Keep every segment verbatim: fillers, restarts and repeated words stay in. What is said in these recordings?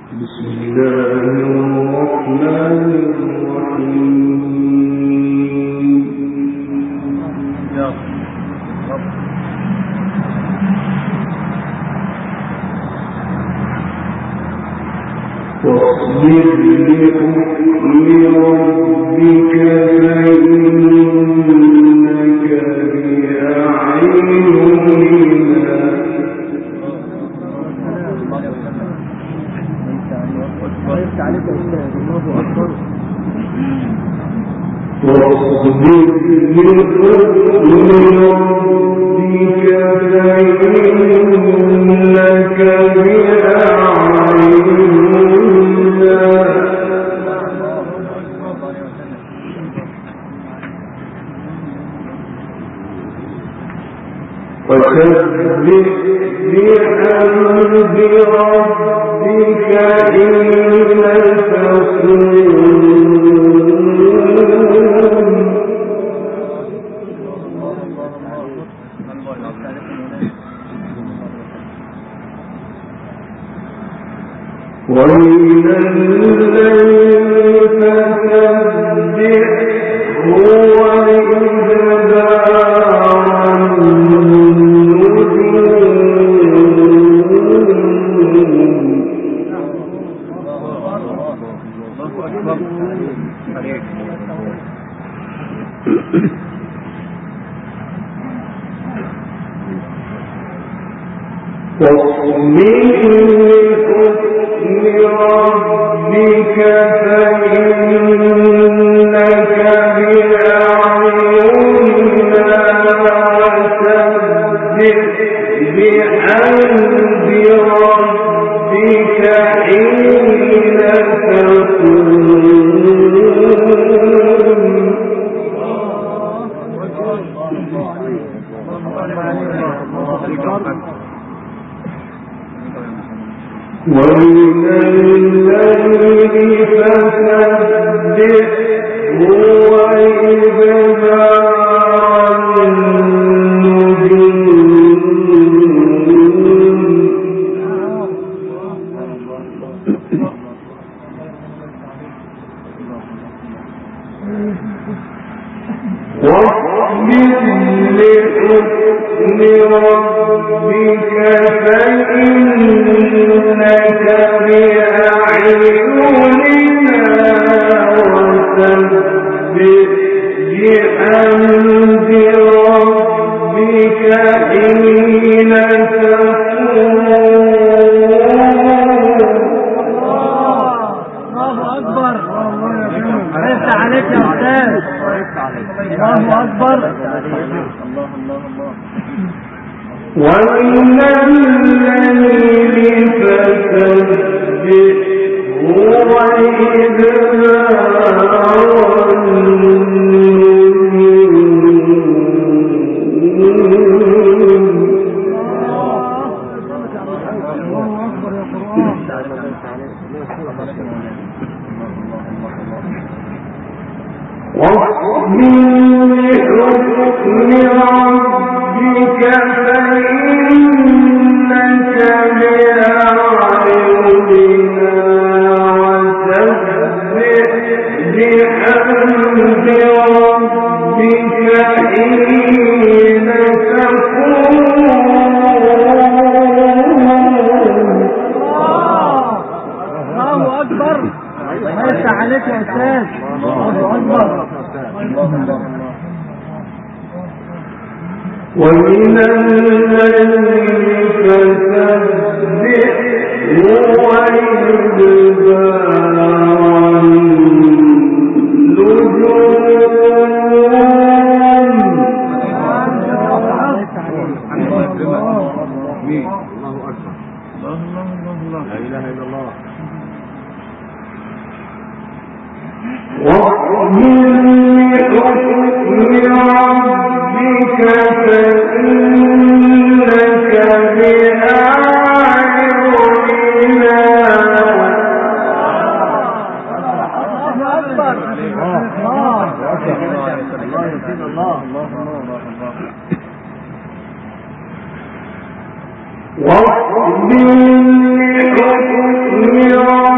واصبر لحكم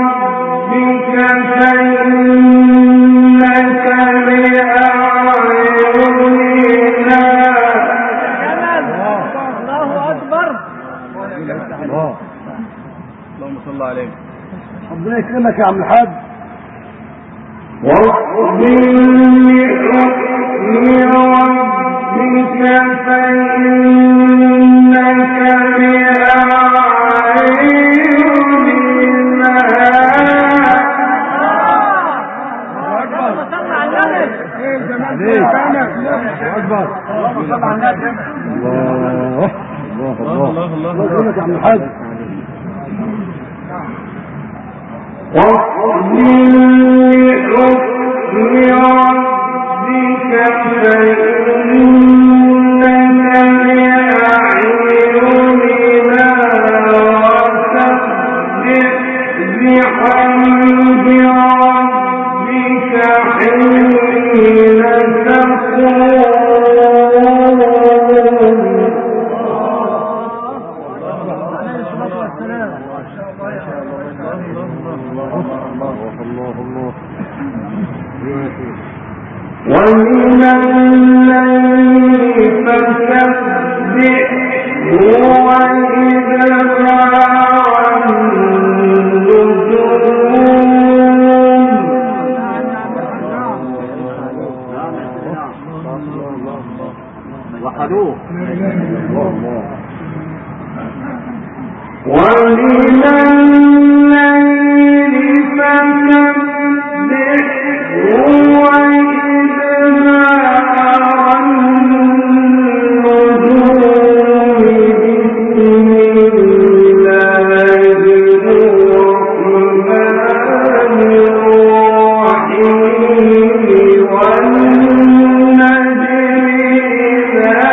الله اللهم صل عليه. ربنا يكرمك يا عم الحاج. واصبر لحكم ربك فإنك بأعيننا. أكبر. اللهم صل على النبي. الله الله الله الله الله يكرمك يا عم الحاج. واصبر لحكم ربك فإنك بأعيننا وسبح بحمد ربك حين تقوم. ومن الليل فسبحه وإدبار النجوم. وحدوه. ومن الليل فسبحه وإدبار النجوم. بسم الله الرحمن الرحيم. والنجم إذا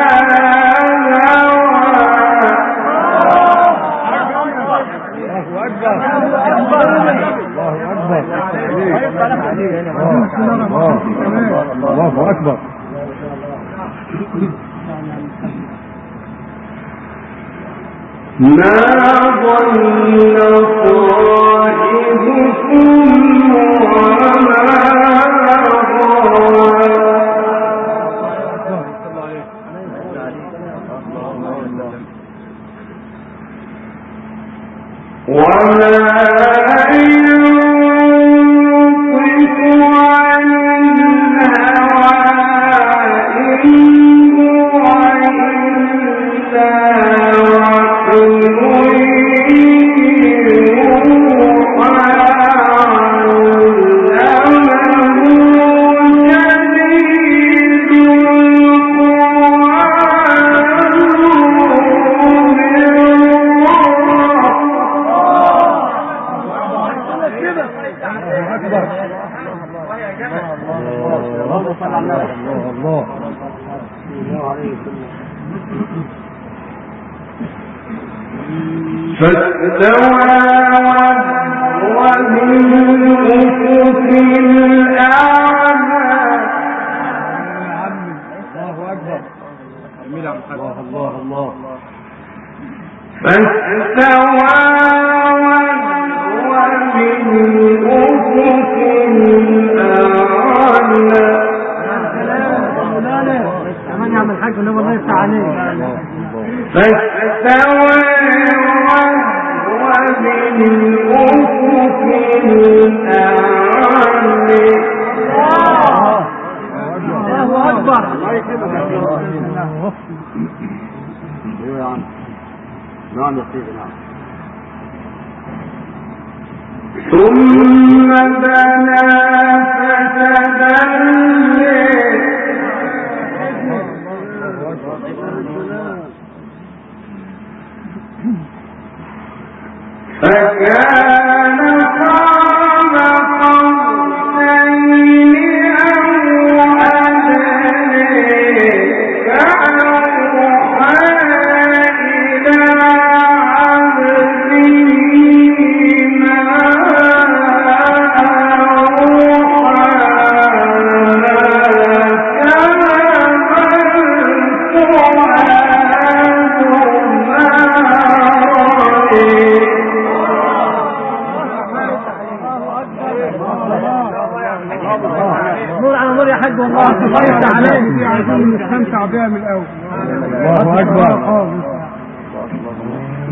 الله أكبر. ما ضل صاحبكم وما غوى. وما فاستوى وهو بالأفق الأعلى. الله أكبر. الله الله الله. فاستوى وهو بالأفق الأعلى. كمان يا عم الحاج والنبي الله يفتح عليك. فاستوى وهو بالأفق الأعلى. الله أكبر. الله يكرمك يا عم. نعم يا سيدي نعم. ثم دنا فتدلى. فكان قاب قوسين أو أدنى. فأوحى إلى عبده ما نور على نور يا حاج والله. الله يفتح عليك. عايزين نستمتع بها من الاول. الله اكبر.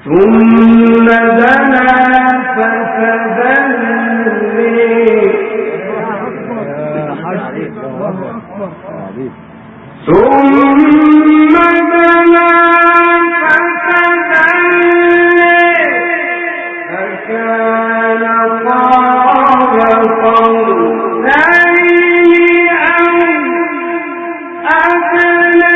ثم دنا فتدلي ثم دنا فتدلي فكان قاب قوسين أو أدنى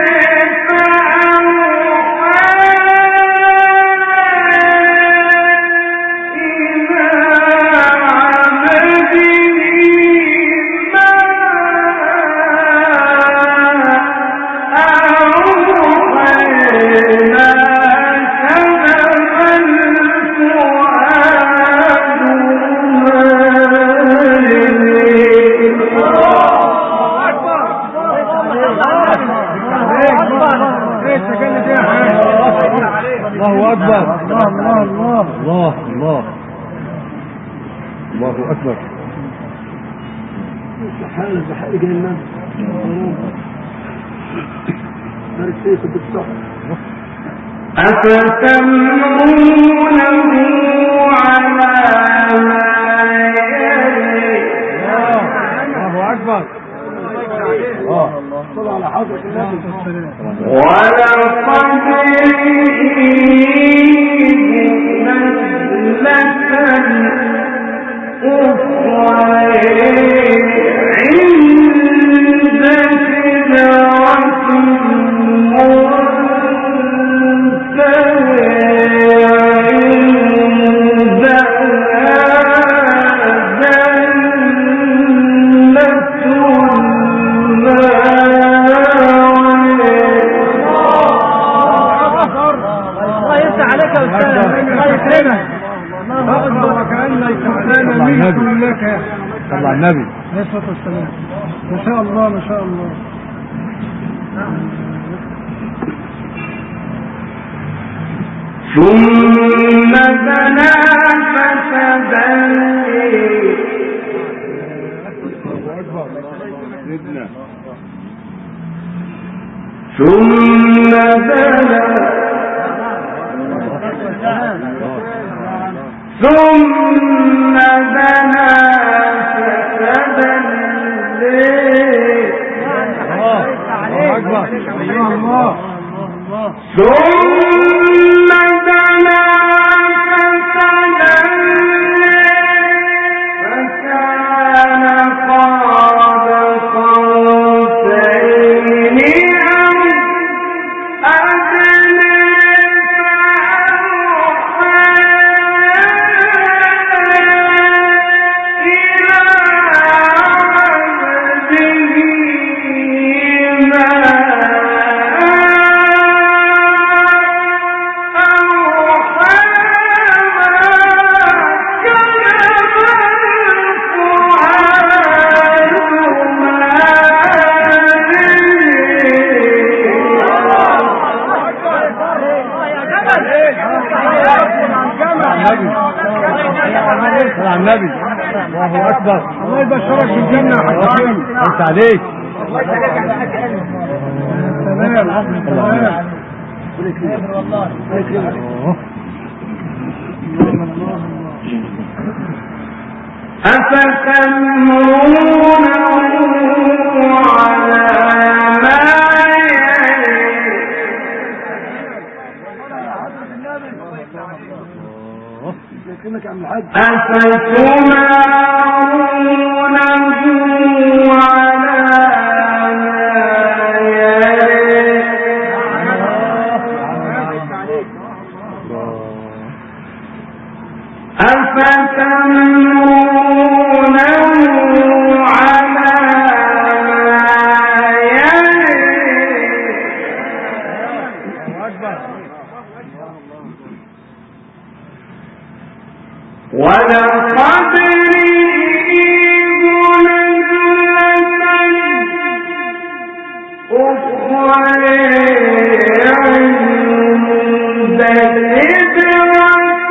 الله أكبر. الله الله الله الله الله الله أكبر. حال بحق الناس مرسيك بالصحة أفتمرونه على ما يلي. الله أكبر. صلى على حضرة النبي ولقد جئتم نزلة أخرى عند سدرة صلى على النبي عليه الصلاة والسلام. ما شاء الله ما شاء الله. ثم دنا فتدلي ثم دنا ثم دنا فتدلي. ثم دنا فتدلي فكان قاب قوسين أو أدنى على النبي. الله أكبر. الله يبشرك بالجنة يا حبيبي. انت عليك. أفتمرونه على ما أفتمارونه على ولقد رئيب نزلة أخرى عند سدرة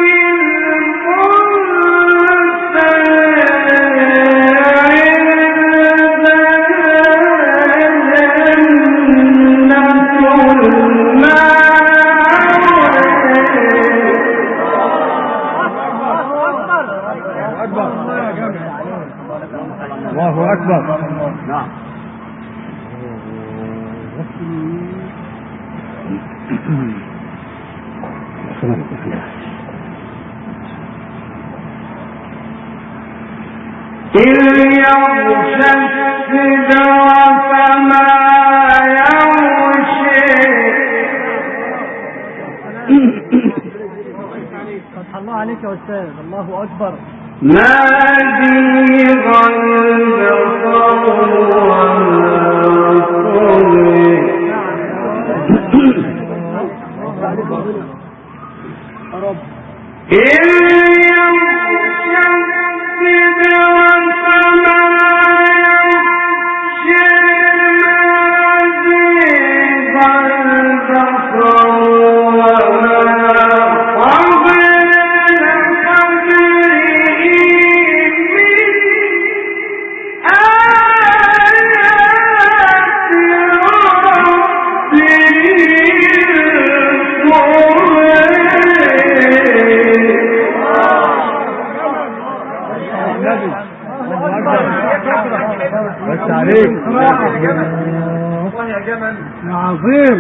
المنتهى أكبر. نعم. إذ يغشى السدرة ما يغشى فتح الله عليك يا أستاذ. الله أكبر. ما زيغ البصر وما طغى إذ يغشى السدرة ما يغشى ما زيغ البصر وما طغى لقد بس عليك يا جمل يا عظيم.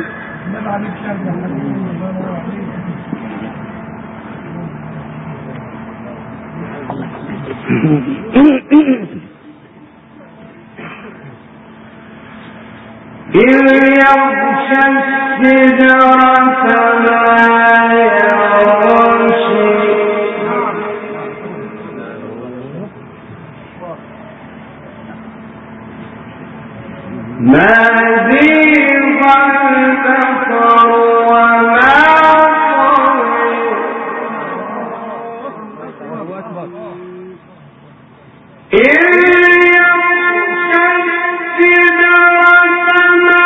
إذ يغشى السدرة ما يغشى ما زيغ البصر وما طغى إذ يغشى السدرة ما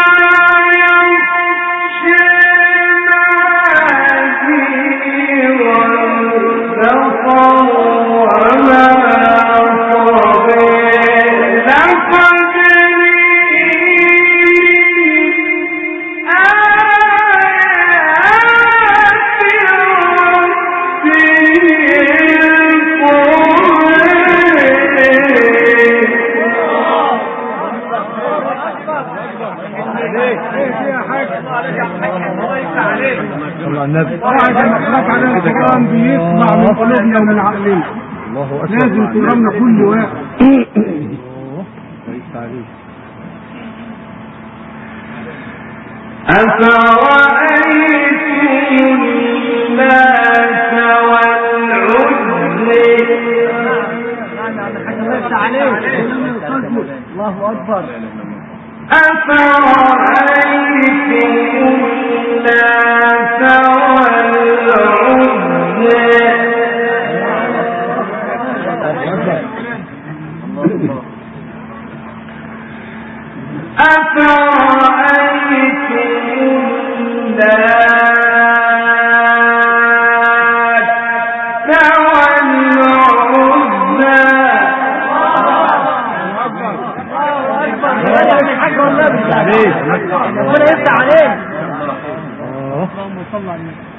يغشى ما زيغ البصر وما طغى لقد النبي واحد مخلوق على القرآن بيطلع من قلوبنا ومن عقلنا. الله أكبر. لازم ترمنا كل واحد. أفرأيتم اللات والعزى الله أكبر. أفرأيتم اللات والعزى أفرأيتم اللات والعزى ربنا يفتح عليك. اللهم صل على النبي.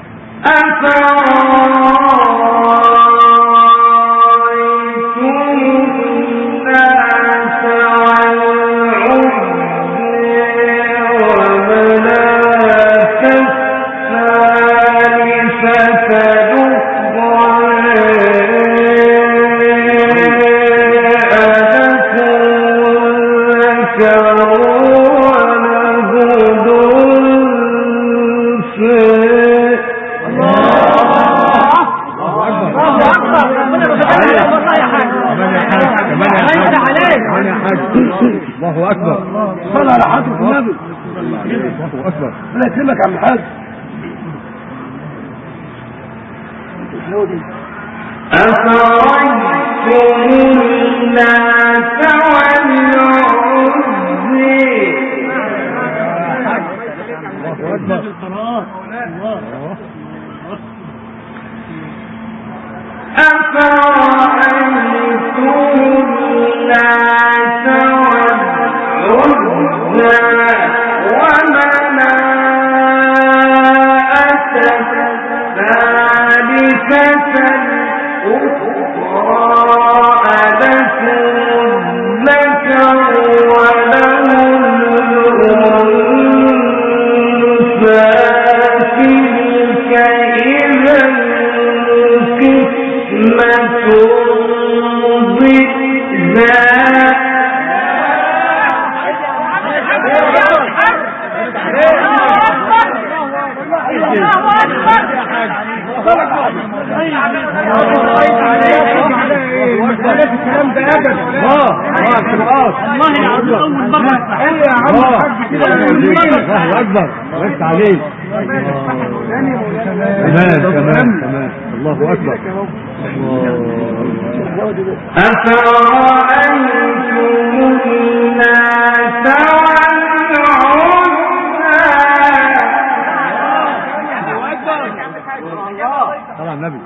الله أكبر. صلى على حضرة النبي. الله أكبر. أنا أكلمك عن الحاج. أفرأيتم اللات والعزى أفرأيتم اللات والعزى ومناة الثالثة الأخرى ألكم الذكر اكبر وقت عليك تمام تمام تمام الله اكبر أفرأيتم الناس والعزى طلع النبي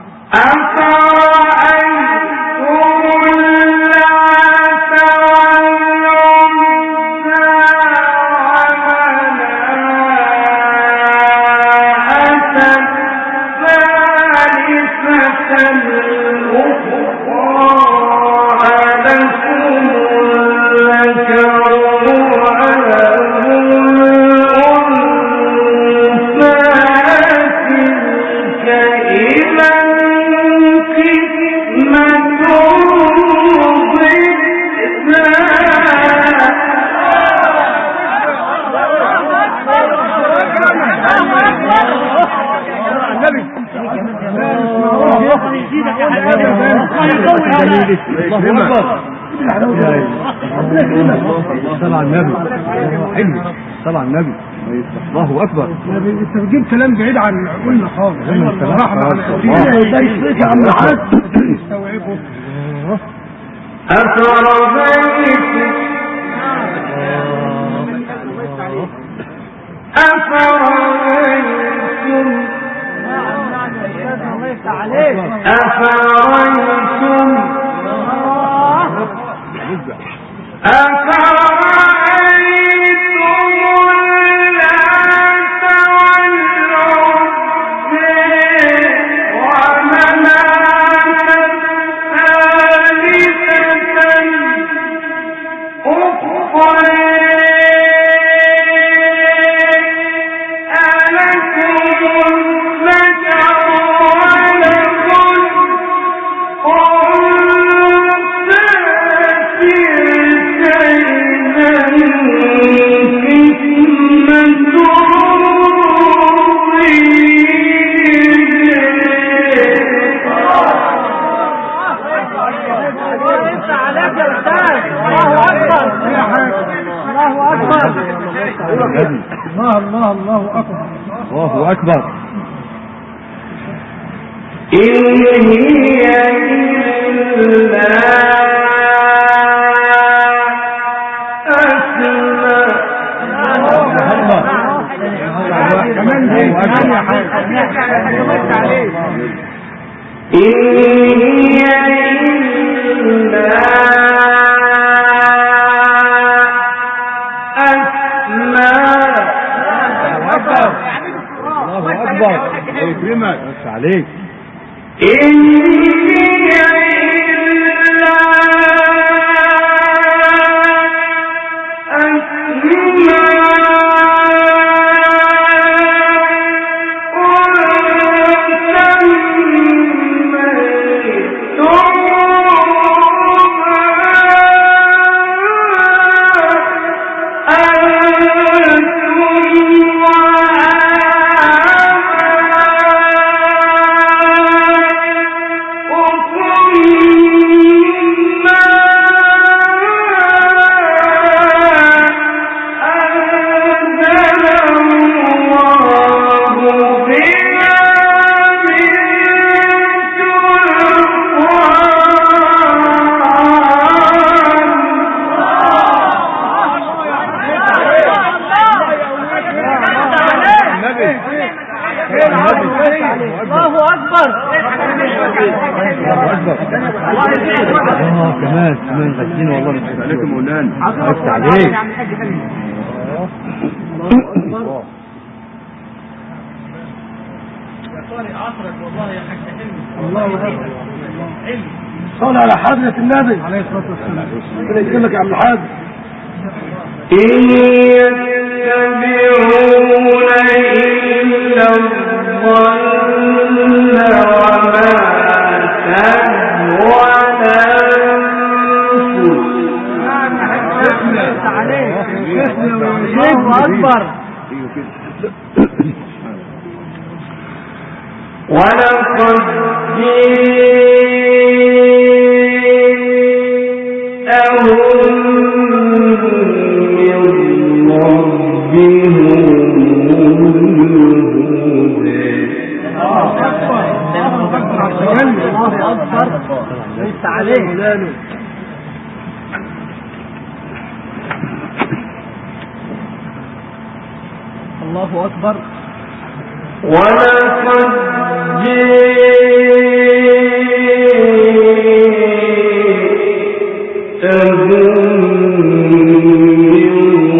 طلع النبي حلو طلع النبي الله اكبر. انت بتجيب كلام بعيد عن عقولنا خالص صراحه. مع ده يصير يا عم الحاج استوعبه. أفرأيتم أفرأيتم أفرأيتم الله الله الله أكبر الله أكبر. إن هي إلا أسماء كمان دي كمان يا حاج. إن هي إلا الله أكبر يكرمك بس عليك. إن هي إلا الله أكبر. اه كمان كمان غسين والله مش عليكم مولانا عرفت عليك. الله أكبر. صل على حضرة النبي عليه الصلاة والسلام. ربنا يكرمك يا عم الحاج. إن يتبعون إلا الظن وما ايوه كده. ولقد جئتهم من ربهم ليس عليه الله أكبر. ولقد جئتهم من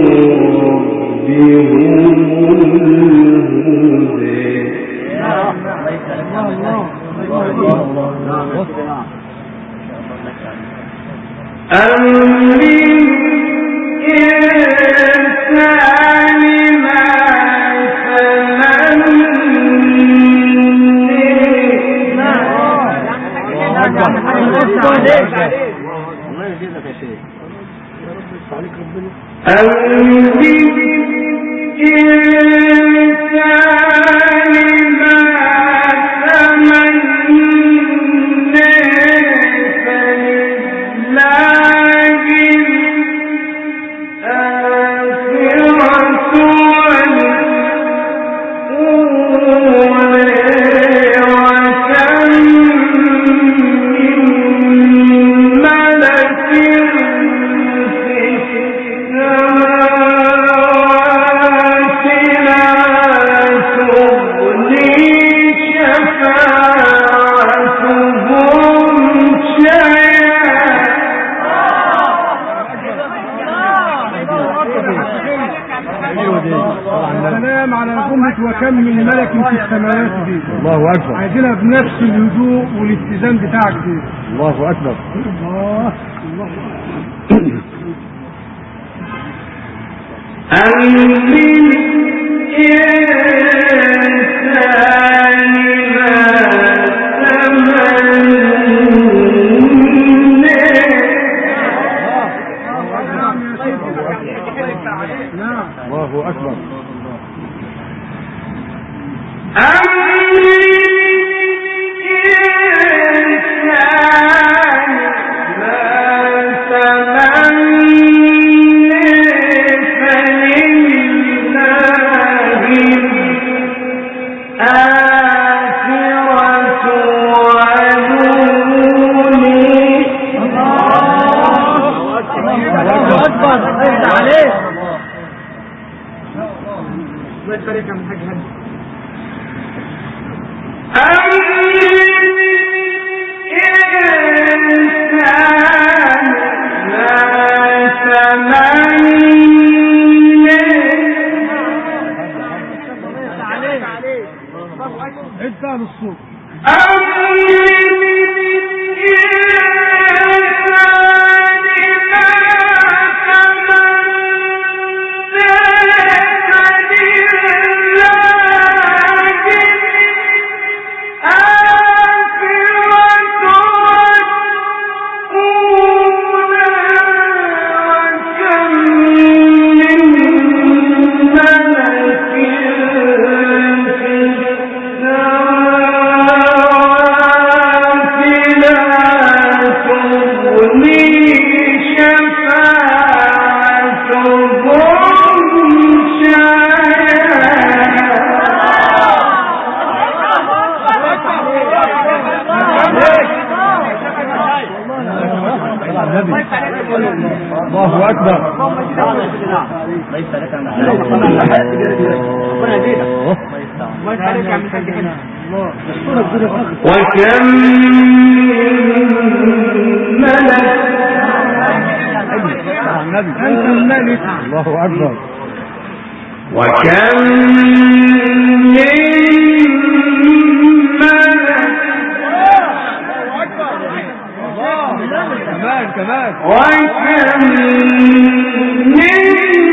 السلام على جملة وكم من ملك في السماوات دي. الله أكبر. عايزينها بنفس الهدوء والاتزان بتاعك دي. الله أكبر. الله الله الله أكبر. الله أكبر. ليس لك عن وكم ملك الله أكبر. وكم من كمان كمان وكم من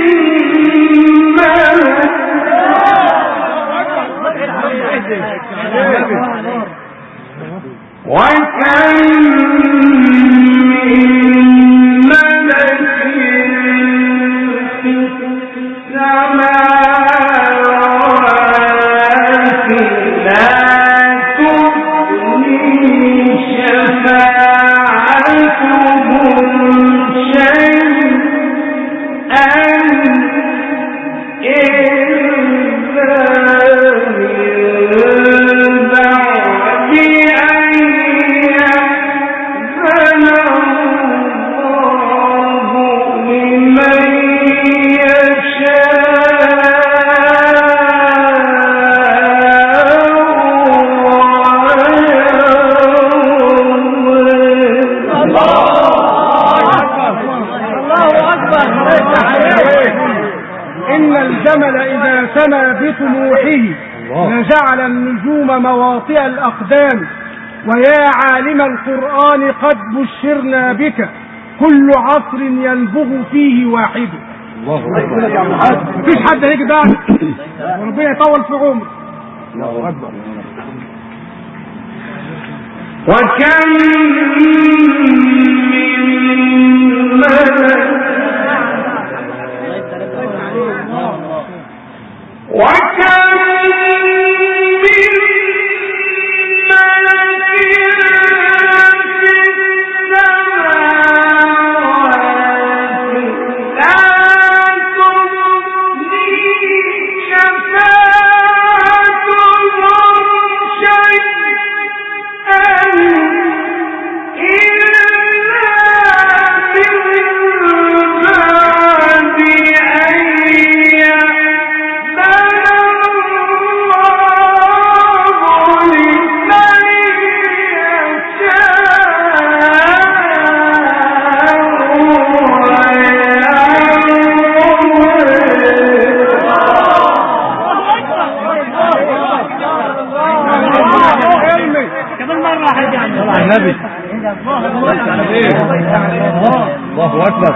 وكم من ملك في السماء سما بطموحه لجعل النجوم مواطئ الأقدام. ويا عالم القرآن قد بشرنا بك كل عصر ينبغ فيه واحد. مفيش حد هيجي بعد وربنا يطول في عمره. الله أكبر. وكم من ملك وكم من الله أكبر.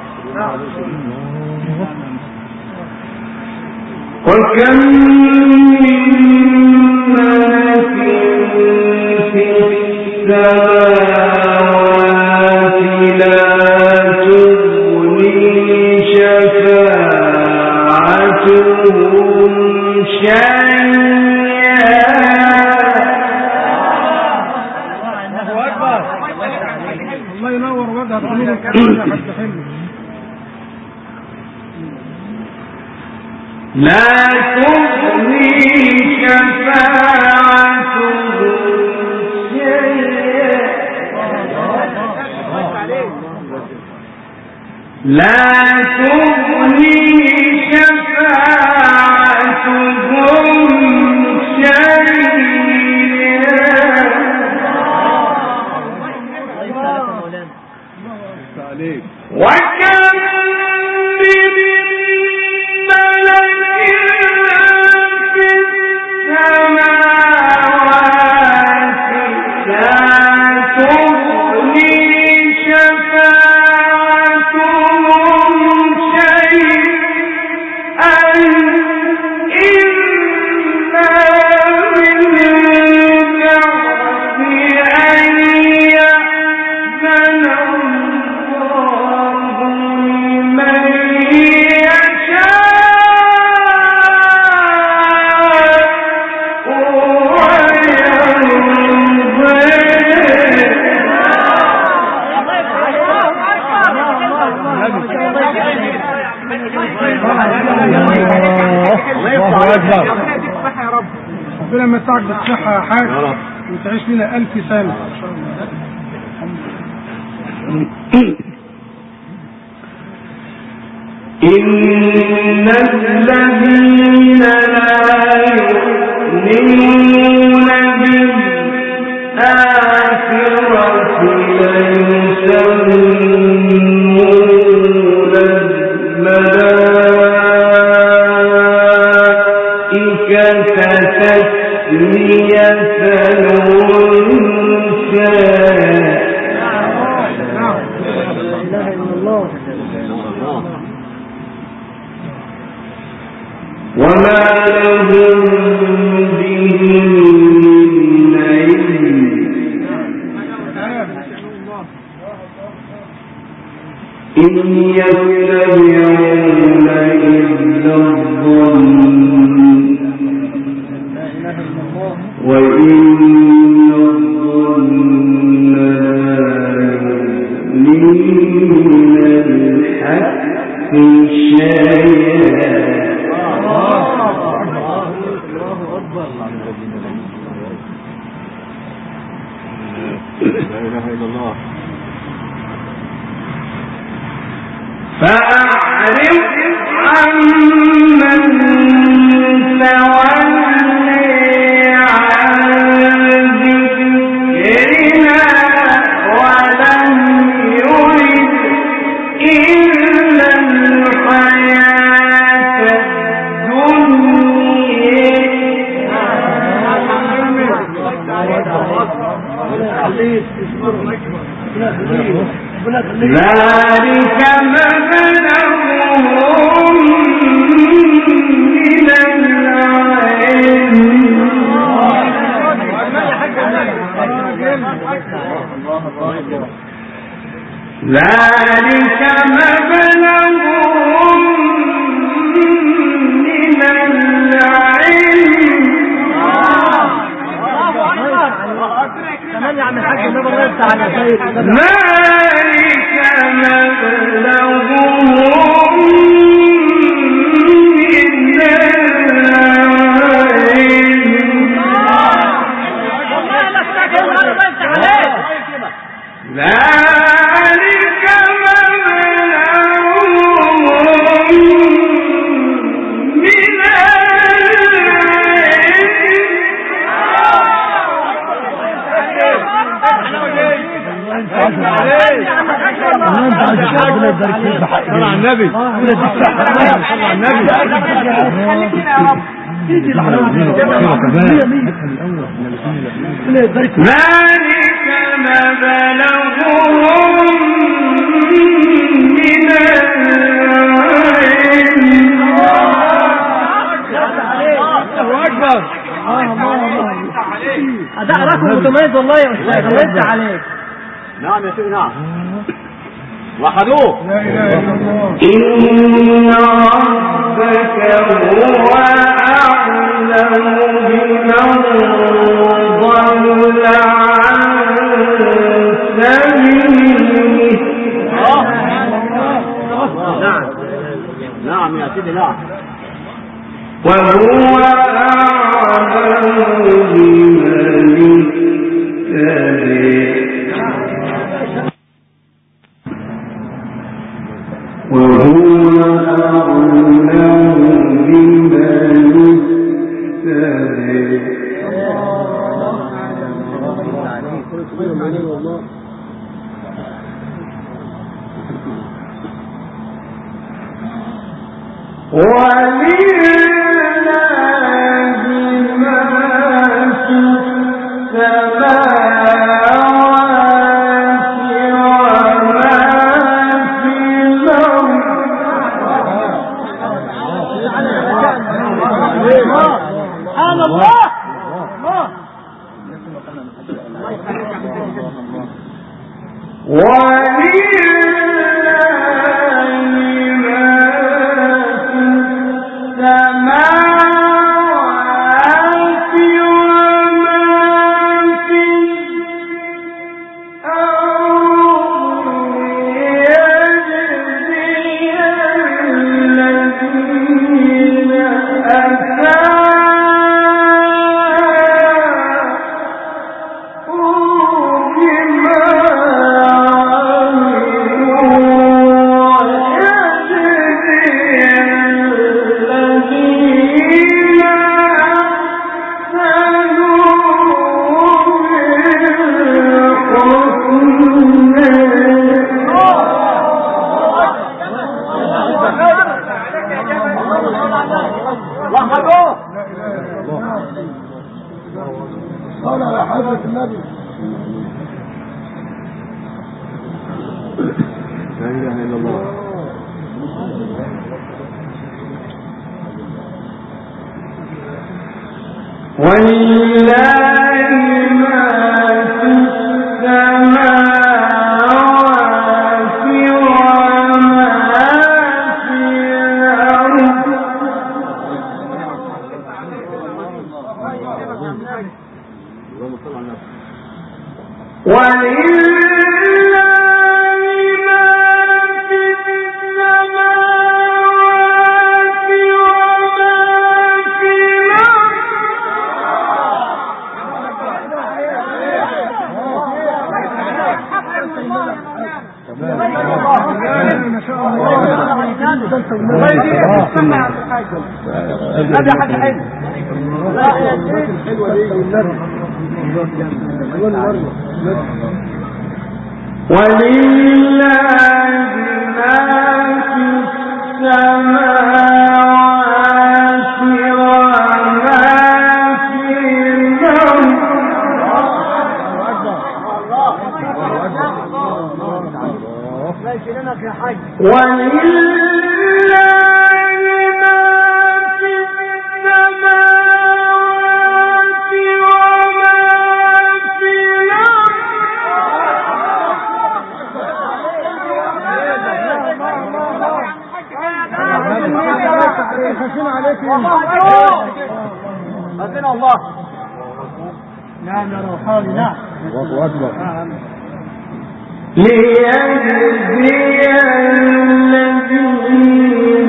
وكم من ملك في السماوات لا تغني شفاعتهم شيئا. الله ينور وجهك ونور الكلام يا حاج حلو. لا تغني شفاعتهم شيئا. لا تغني شفاعتهم شيئا. وكم من ملك في السماوات لا تغني شفاعتهم شيئا إلا من بعد أن يأذن ربنا يمتعك بالصحة يا حاج وتعيش لنا ألف سنة. إن الذين لا يؤمنون بالآخرة ليسمون الملائكة تسمية الأنثى. وما لهم به من علم إن يتبعون إلا الظن وإن الظن لا يغني من الحق شيئا. فأعرض عمن تولي عن ذكرنا ولم يرد إلا الحياة الدنيا ذلك مبلغهم من العلم ذلك مبلغهم من العلم كمان يا عم الحاج النبي الله يفتح على خير ذلك مبلغهم من العلم ذلك مبلغهم من صلى على النبي صلى على النبي ذلك مبلغهم من اكبر. اداء رقم متميز والله يا استاذ الله يفتح عليك. نعم يا سيدي نعم وحدوه. لا اله الا الله. إن ربك هو أعلم بمن ضل عن سبيله. نعم نعم يا سيدي نعم وهو أعلم بمن اهتدى وهو أعلم بمن اهتدى ولله ما في السماوات وما في الأرض سبحان الله. ولله ما في السماوات وما في الأرض هذا حاجة حلوة. ولله ما في السماوات وما في الأرض ماشي لنا يا حاج. ولله ما في السماوات وما في الارض. خشين عليك ربنا الله. نعم يا روحاني. نعم. الله اكبر. ليجزي الذين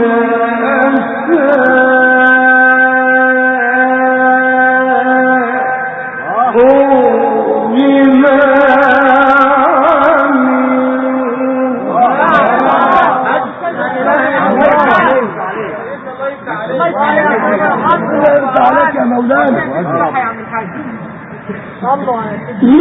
أساءوا بما انت عليك يا مولانا. صلوا على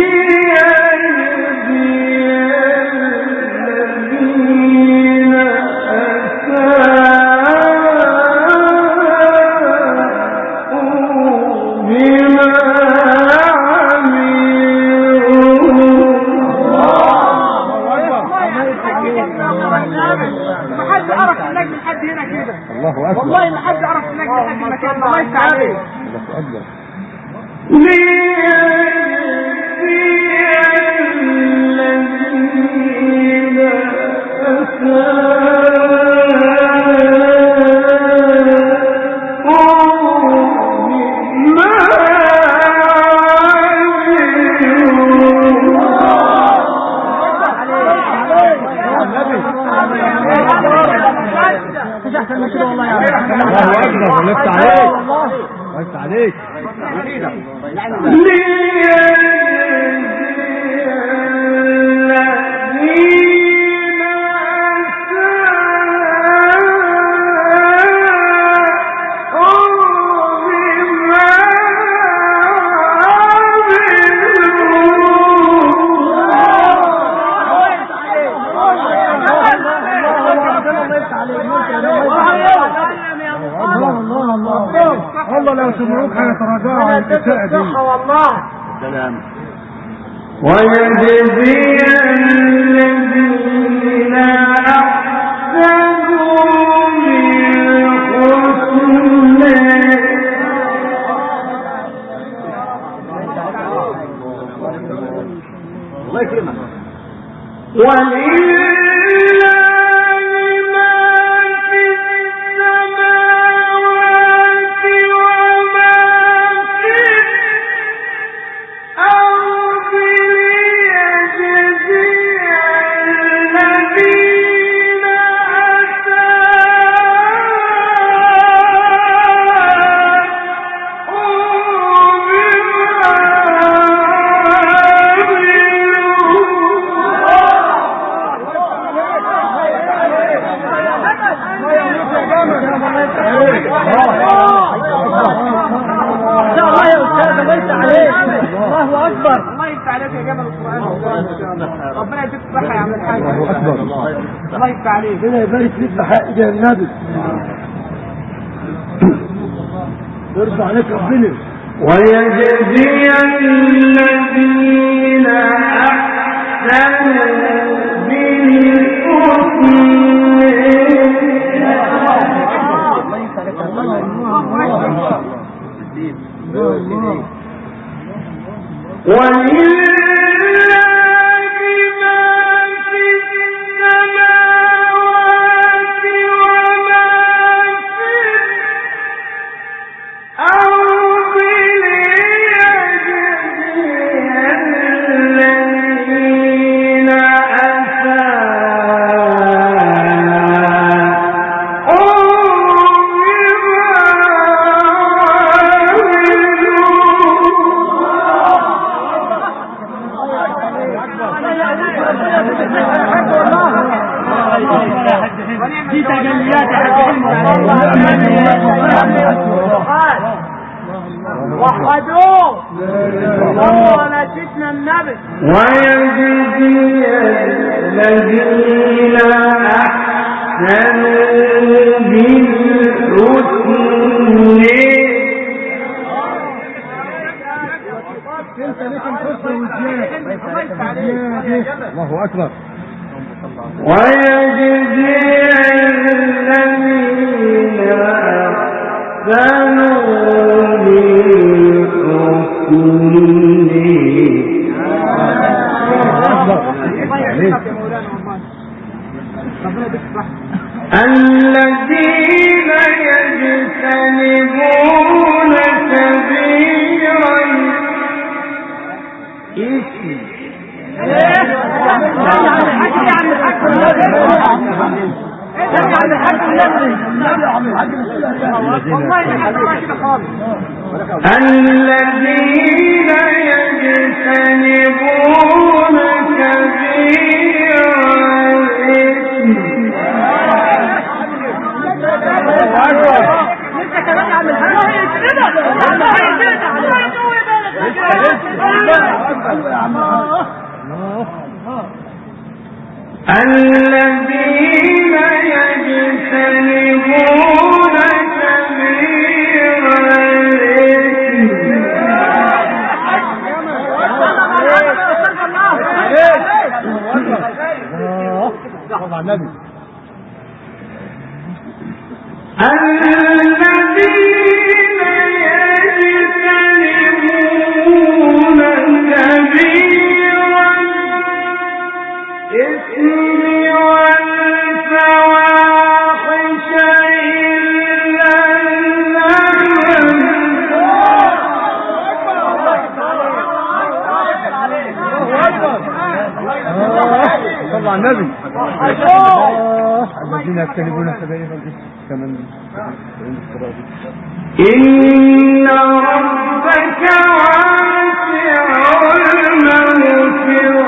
محد عرف النجم لحد هنا كده. الله اكبر. والله ما حد عرف النجم لحد المكان. الله يفتح عليك. الله اكبر. الله اكبر. ولفت عليك. ولفت عليك. والله لو سمعوك هيتراجعوا عن الإساءة دي. والله. سلام. ويجزي الذين أحسنوا بالحسنى. الله يكرمك. ولله ربنا يديك الصحة يا عم الحاج. الله اكبر. الله يفتح عليك. ربنا يبارك فيك بحق يا النبي. يرضى عليك ربنا. ويجزي الذين أحسنوا بالحسنى. وحدوه ولا جئنا النبي. ويجزي الذين أحسنوا بالحسنى. انت ليك الحسن والزيادة. الله اكبر. ويجزي الذين أحسنوا الذين يجتنبون كبير الإثم الذين يجتنبون كبير الذين يجتنبون كبير النبي الذين يجتنبون كبير الإثم والفواحش إلا اللمم صلى على النبي الذين يجتنبون كبائر الإثم كمن إن ربك واسع المغفرة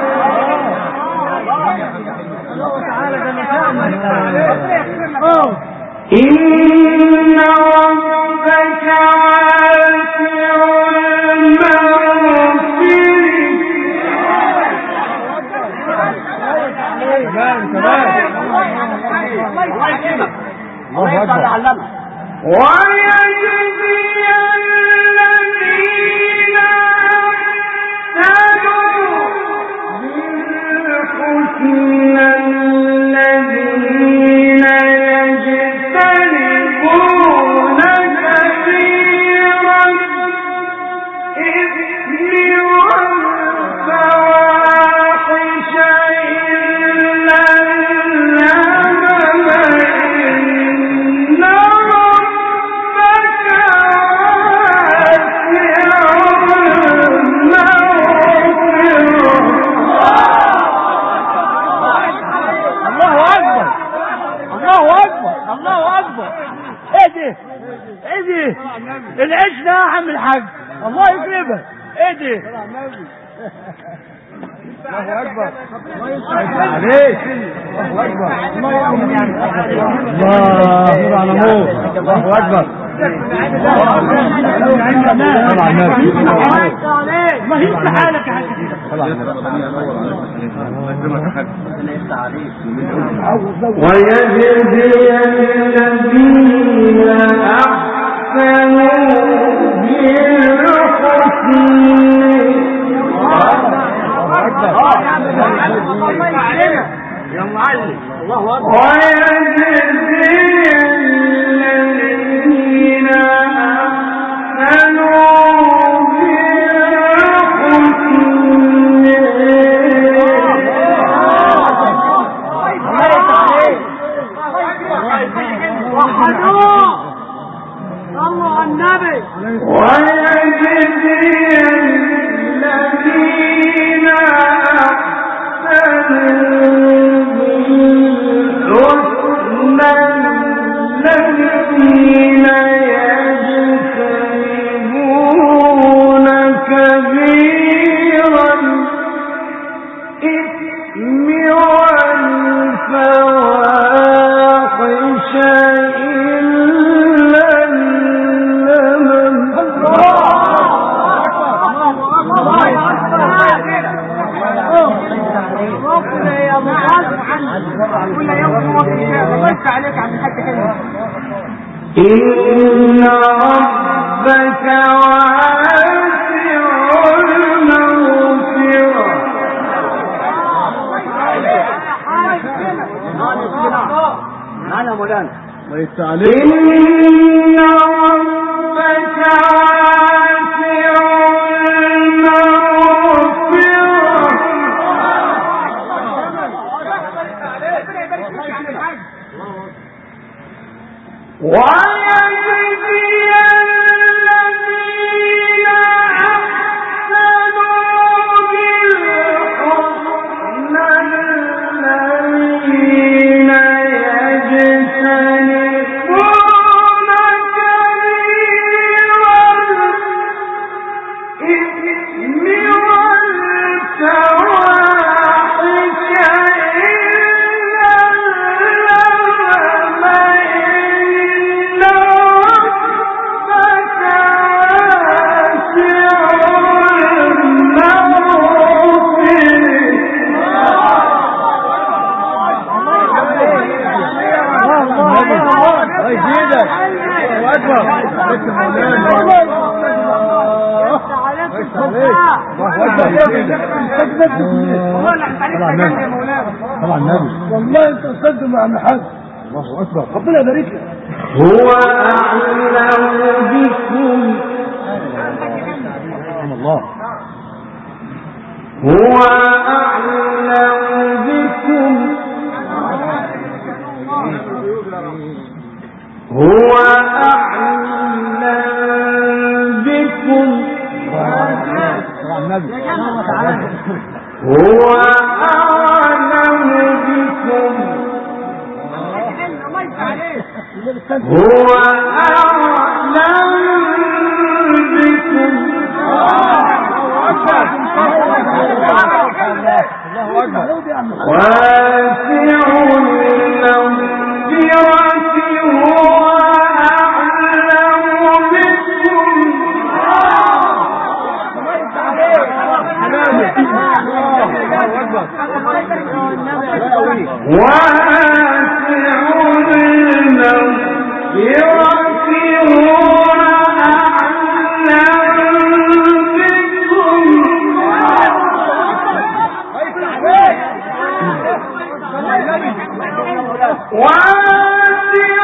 إن ربك واسع المغفرة ويجزي الذين أحسنوا بالحسنى الذين يجتنبون كبير الإثم والفواحش إلا اللمم إن ربك العشنا يا عم الحاج الله يكرمك. ايه دي؟ الله اكبر عليك الله اكبر الله نور على نور الله اكبر ما هي حالك يا حاج ويجزي الذين أحسنوا يا معلم الله اكبر. ويجزي الذين أحسنوا إن ربك واسع المغفرة ليس عليك إن ربك واسع المغفرة ويجزي الذين أحسنوا بالحسنى الذين يجتنبون كبير الإثم والفواحش إلا اللمم إن ربك طبعا النبي والله انت استاذ مع محمد الله اكبر ربنا يبارك لك هو أعلم بكم سبحان الله هو أعلم بكم هو أعلم بكم طبعا النبي هو أعلم بكم هو أعلم بكم واسع المغفرة هو أعلم بكم واسع المغفرة هو أعلم بكم واسع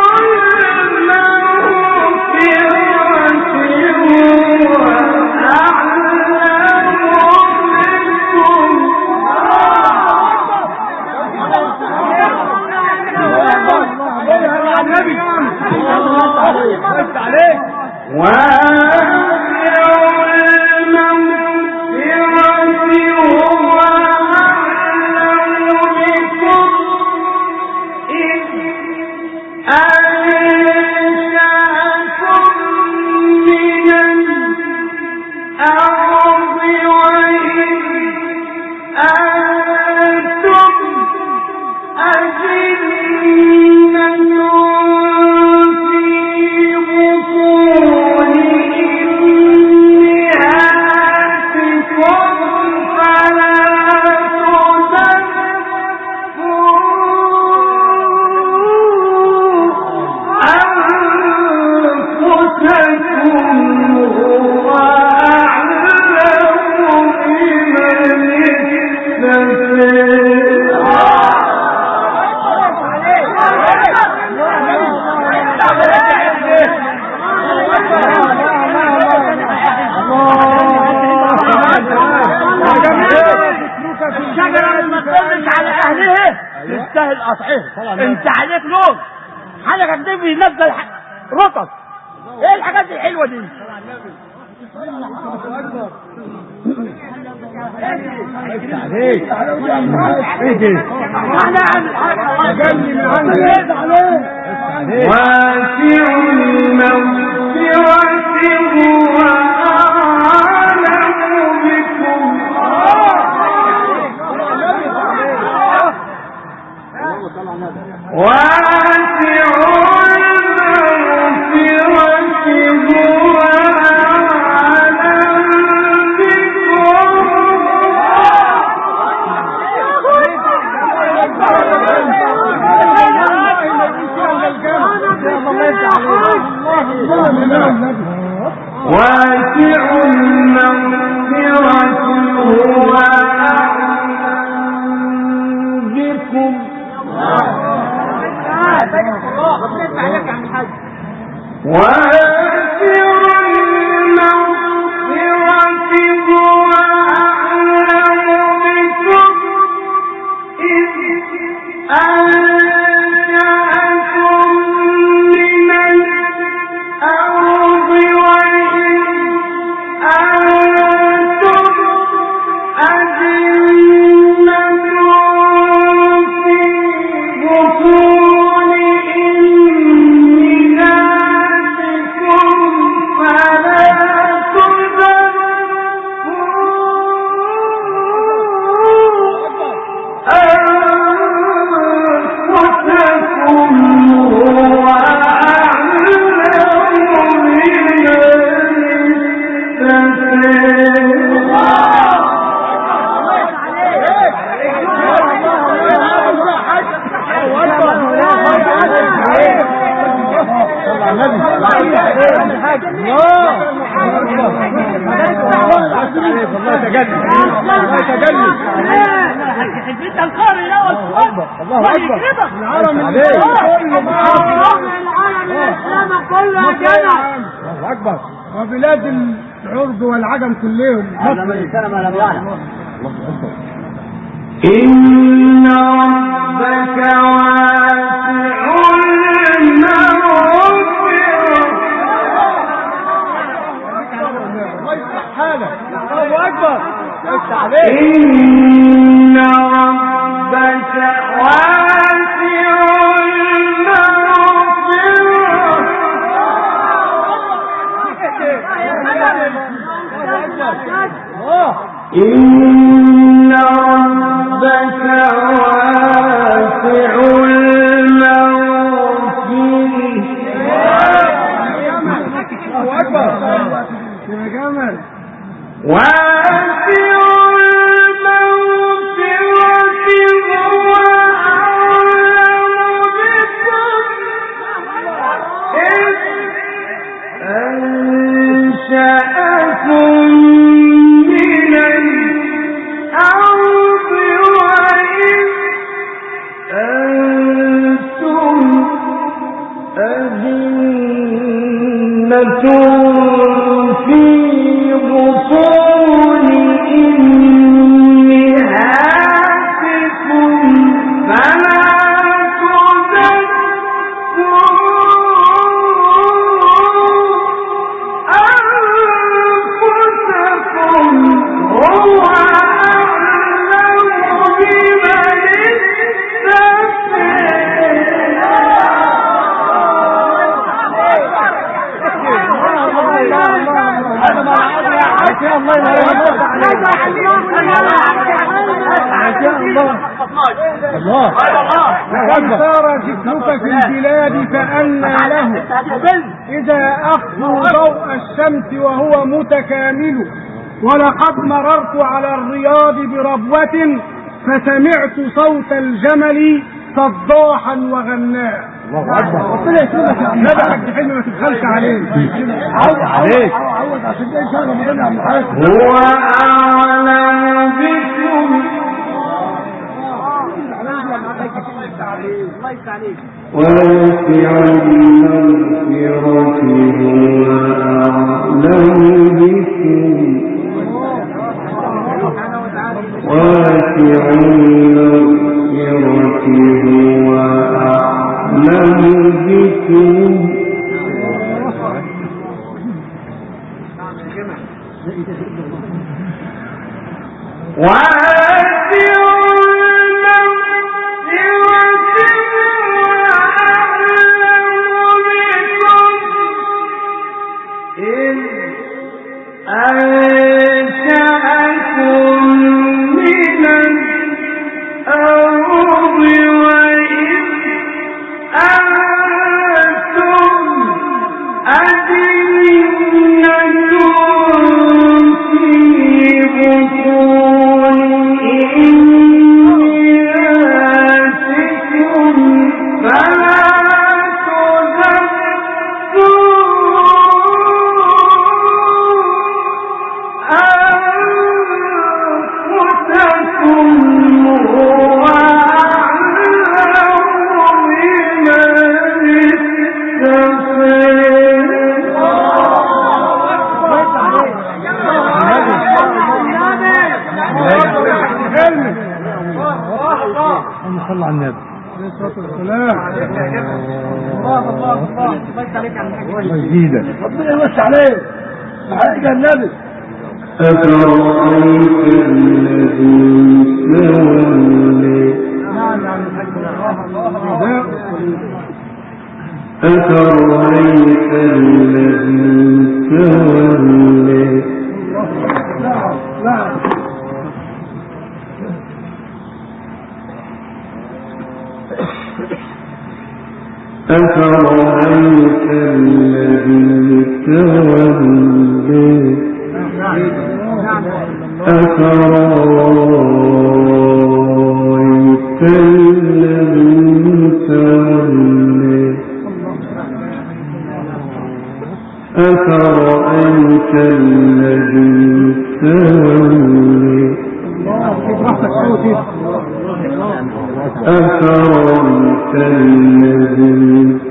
تستاهل قطعها. انت عليك لون حاجه كده بينزل رطب. ايه الحاجات الحلوه دي؟ عليك ايه دي؟ انا عامل حاجه جني من عندك عليك واسع المغفرة هو أعلم بكم واسع المغفرة هو أعلم واسع المغفرة هو أعلم بكم وبلاد العرب والعجم كلهم إن ربك واسع المغفرة. الله أكبر. إن ربك واسع إن ربك واسع المغفرة. الله أكبر يا جمال. واسع المغفرة هو أعلم بكم إذ أنشأكم من الأرض وإذ أنتم أجنة في بطون أمهاتكم فلا تزكوا أنفسكم هو أعلم بمن الله وقد سار ذكرك في البلاد فأنى له إذا أخذوا ضوء الشمس وهو متكامل. ولقد مررت على الرياض بربوة فسمعت صوت الجمل صداحا وغناء. الله اكبر. ربنا يسلمك يا عم. لا ده حاج حلمي ما تبخلش عليك. عوض عليك. عوض عشان ده ان شاء الله رمضان يا عم الحاج. هو أعلم بكم واسع المغفرة هو أعلم بكم واسع المغفرة هو أعلم بكم واسع أنفسكم هو صلى على النبي. الله الله الله بس عليك على الحاجة جديدة. ربنا يوسع عليه حاجة النبي. أفرأيت الذي تولي نعم عن الحاجة أفرأيت الذي تولي نعم نعم أفرأيت الذي تولي أفرأيت الذي تولي أفرأيت الذي تولي أفرأيت الذي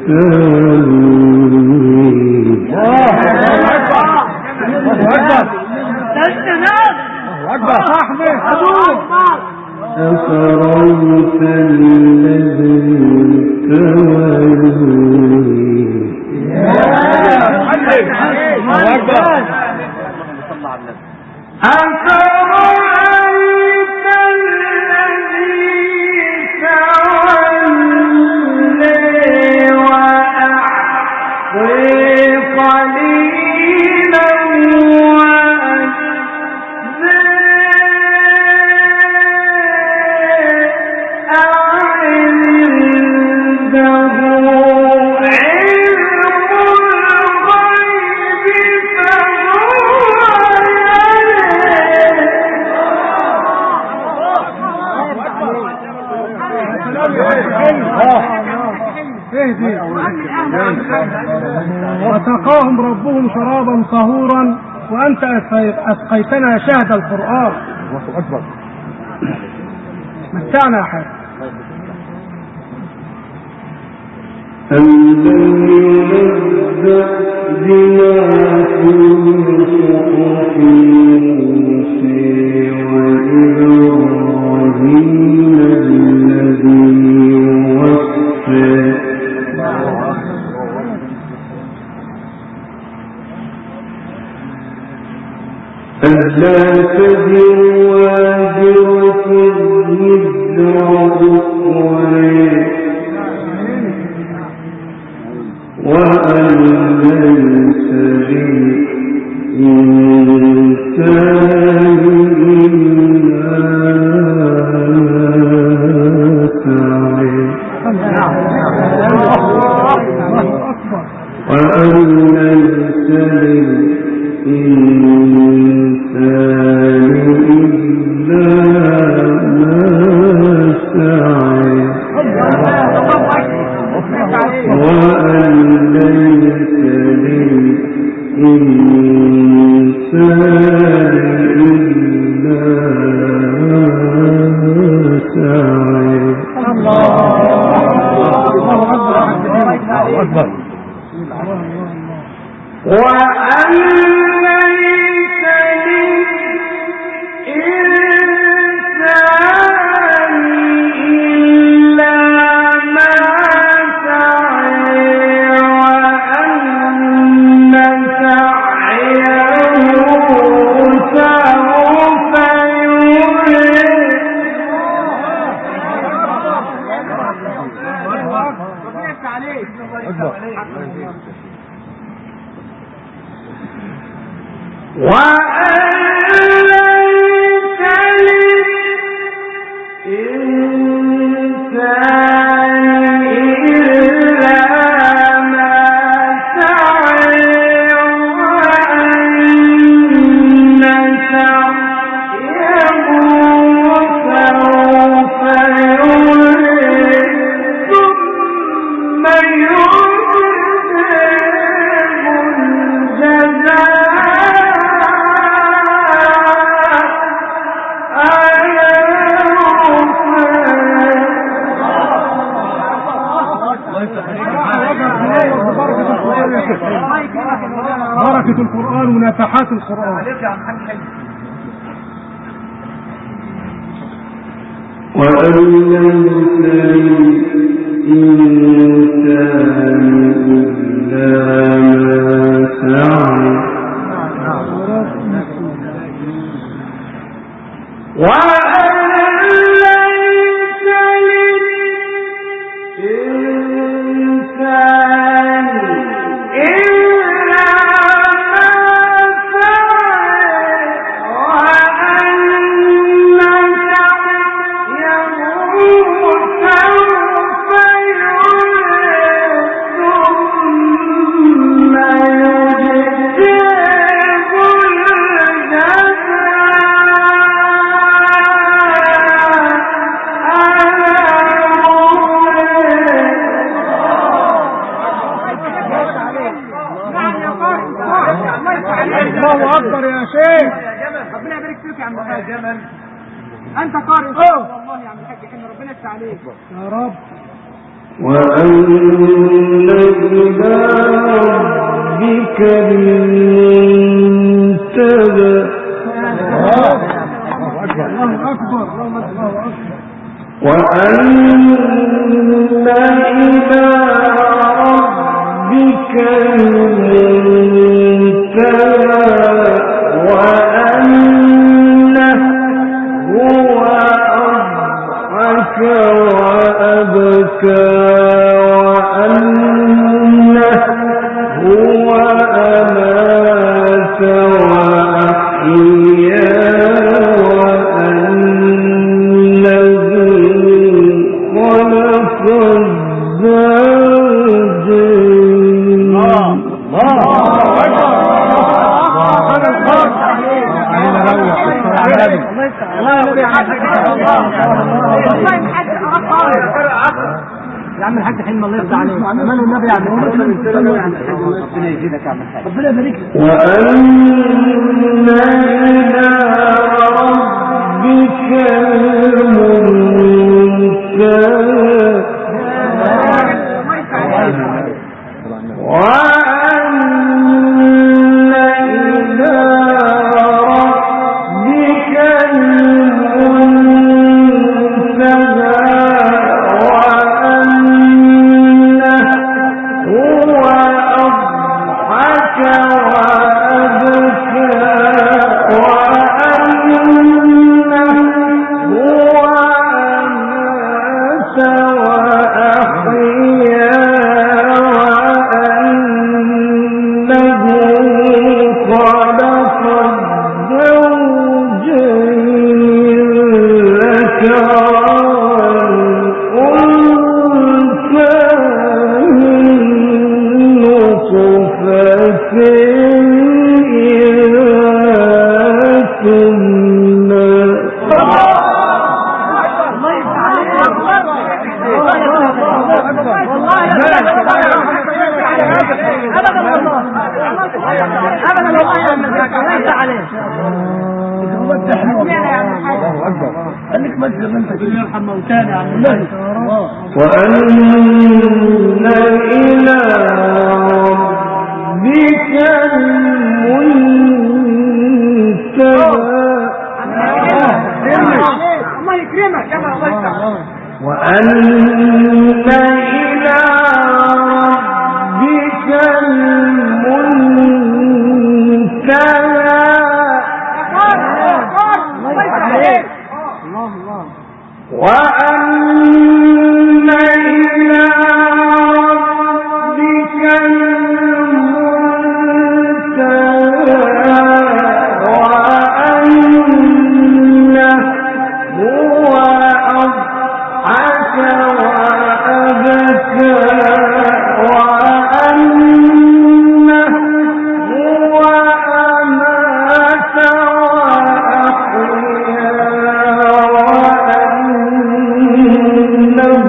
أفرأيت الذي وسقاهم ربهم شرابا طهورا وأنت أسقيتنا شهد القرآن. الله أكبر. متعنا يا حاج. أَلَّمْ يُنَبَّأْ بِمَا فِي صُحُفِ مُوسَىٰ وَإِبْرَاهِيمَ الَّذِي وَفَّىٰ أَلَّا تَزِرُ وَازِرَةٌ وِزْرَ أُخْرَىٰ وأن ليس للإنسان إلا سعي وأن ليس للإنسان إلا ما سعي وأن ليس للإنسان إلا سعي. الله أكبر. وأن ليس للإنسان إلا ما بركة القرآن ونفحات القرآن. الله اكبر يا شيخ. ربنا يبارك فيك يا عم الحاج. انت قارئ والله يا عم الحاج احنا ربنا يفتح عليك يا رب. وأن إلى ربك المنتهى. الله اكبر الله اكبر. وأن إلى ربك المنتهى وأنه هو أضحك وأبكى وأنه هو أمات وأحيا يا عم الحاج حلم الله يرضى عليك. امان النبي يا عم الحاج ربنا يزيدك يا عم الحاج ربنا يبارك لك. وأن إلى ربك المنتهى وأن إلى ربك وأن إلى ربك المنتهى الله يكرمك يا الله يفتح. وأن إلى ربك المنتهى وأن إلى ربك المنتهى وأنه هو أضحك وأبكى وأنه هو أمات وأحيا وأنه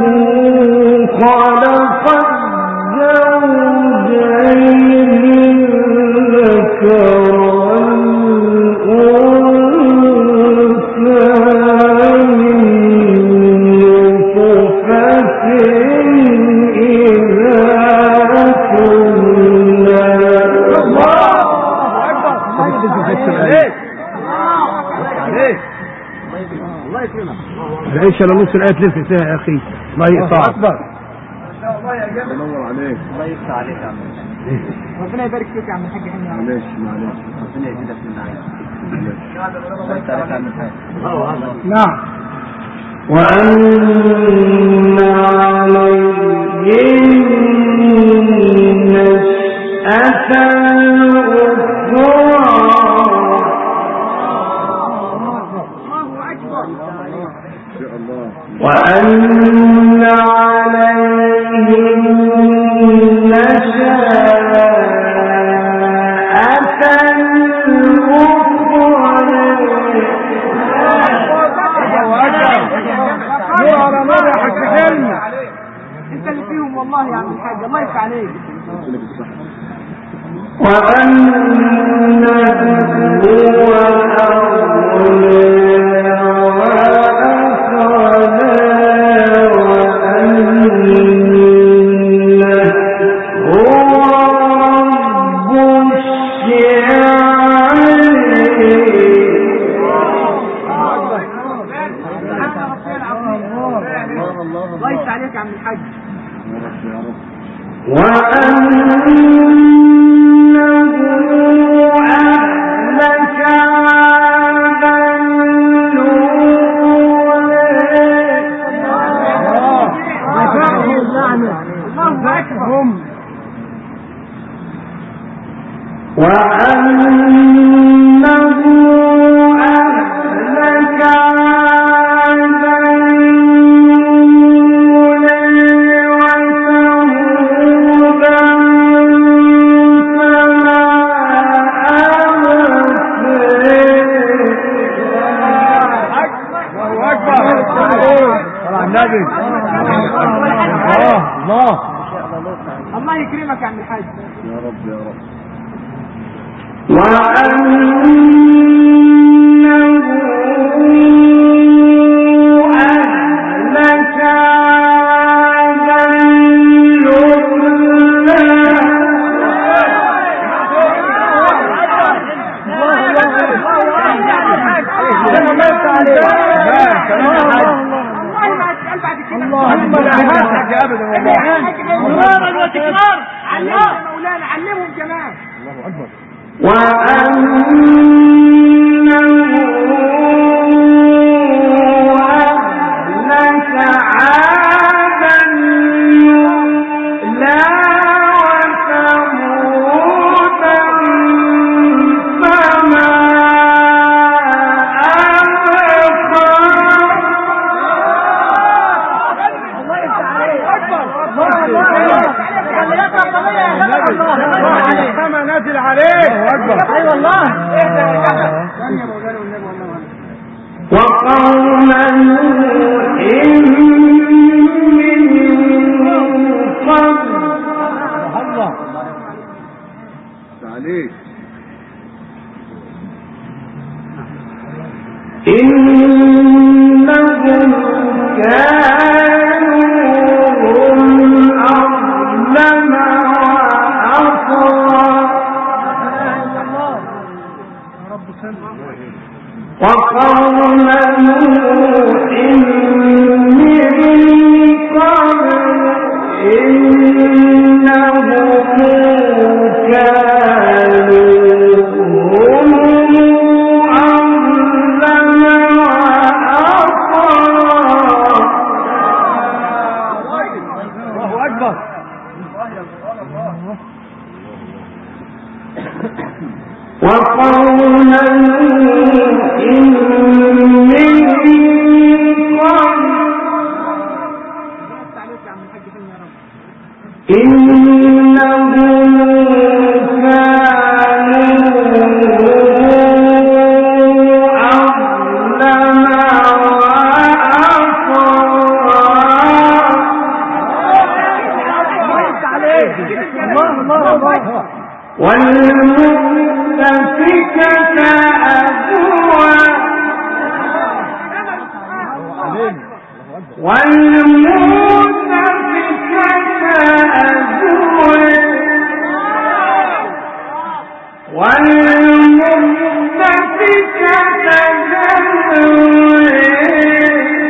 العيش على نص الآية تلف فيها يا أخي. الله يقطعك. اكبر. ما شاء الله يا جماعه. ينور عليك. الله يفتح عليك يا عم. ربنا يبارك فيك يا عم الحاج حلمي. معلش معلش. ربنا يزيدك من النعيم. الله يفتح عليك يا عم الحاج. نعم. وأن عليهم نشأة الأخرى وأن عليهم نشأة انت اللي فيهم والله يا عم الحاج. الله يفتح عليك. وأنه هو أغنى وأقنى وأنه هو رب الله يفتح عليك يا عم الحاج. وأنه أهلك عادا الله أكبر. وأنه أهلك عادا الله الله يكرمك يا عم الحاج. يا رب يا رب. وأنه أهلك عادا وتكرار. علمهم مولانا علمهم كمان. الله أكبر. وأنه أهلك عادا لا وثمودا فما كما نازل عليك. اي والله. وقوم نوح من قبل الله عليك. إنهم كانوا هم أظلم وأطغى وقوم نوح من قبل إنهم كانوا هم أظلم وأطغى. الله أكبر. وقوم نوح من قبل إنهم كانوا أظلم وأطغى والمؤتفكة أهوى والمؤتفكة أهوى والمؤتفكة أهوى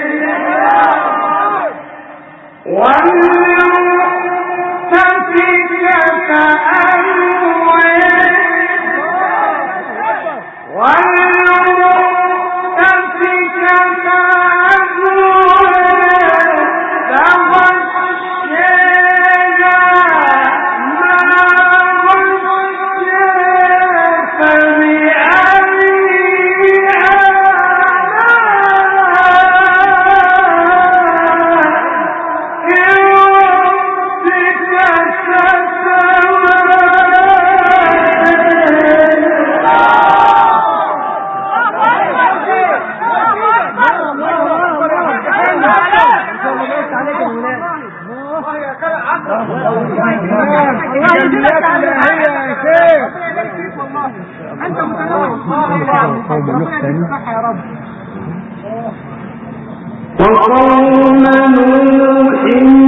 الله يا كلام الله يجزيك يا شيخ والله انت متنوع يا رب. وقوم نوح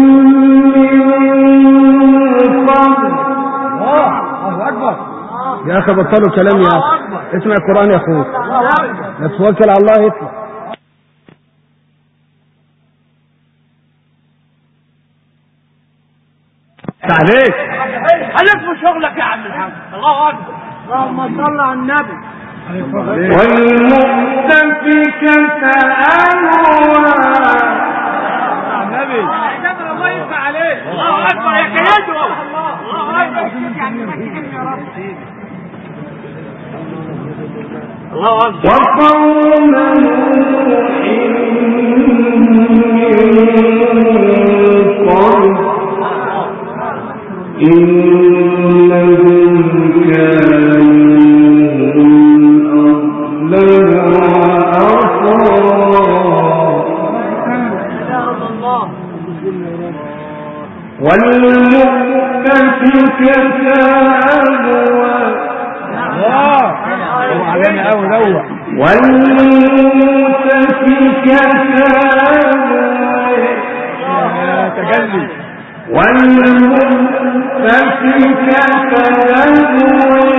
من قبل. الله اكبر يا اخي بطلوا كلام يا اخي اسمع القران يا اخوك لا توكل على الله يطلع. عليك عليك من شغلك يا عم الحاج. الله اكبر اللهم صل على النبي. والمؤتفكة أهوى. النبي الله يفتح عليك. الله اكبر يا كيدو. الله اكبر يا رب. الله اكبر. وقوم نوح إنهم كانوا أظلم وأطغى. والمؤتفكة أهوى. علينا قوي دوت. والمؤتفكة أهوى. تجلي. والمؤتفكة أهوى.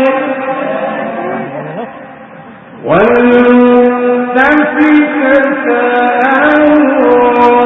والمؤتفكة أهوى.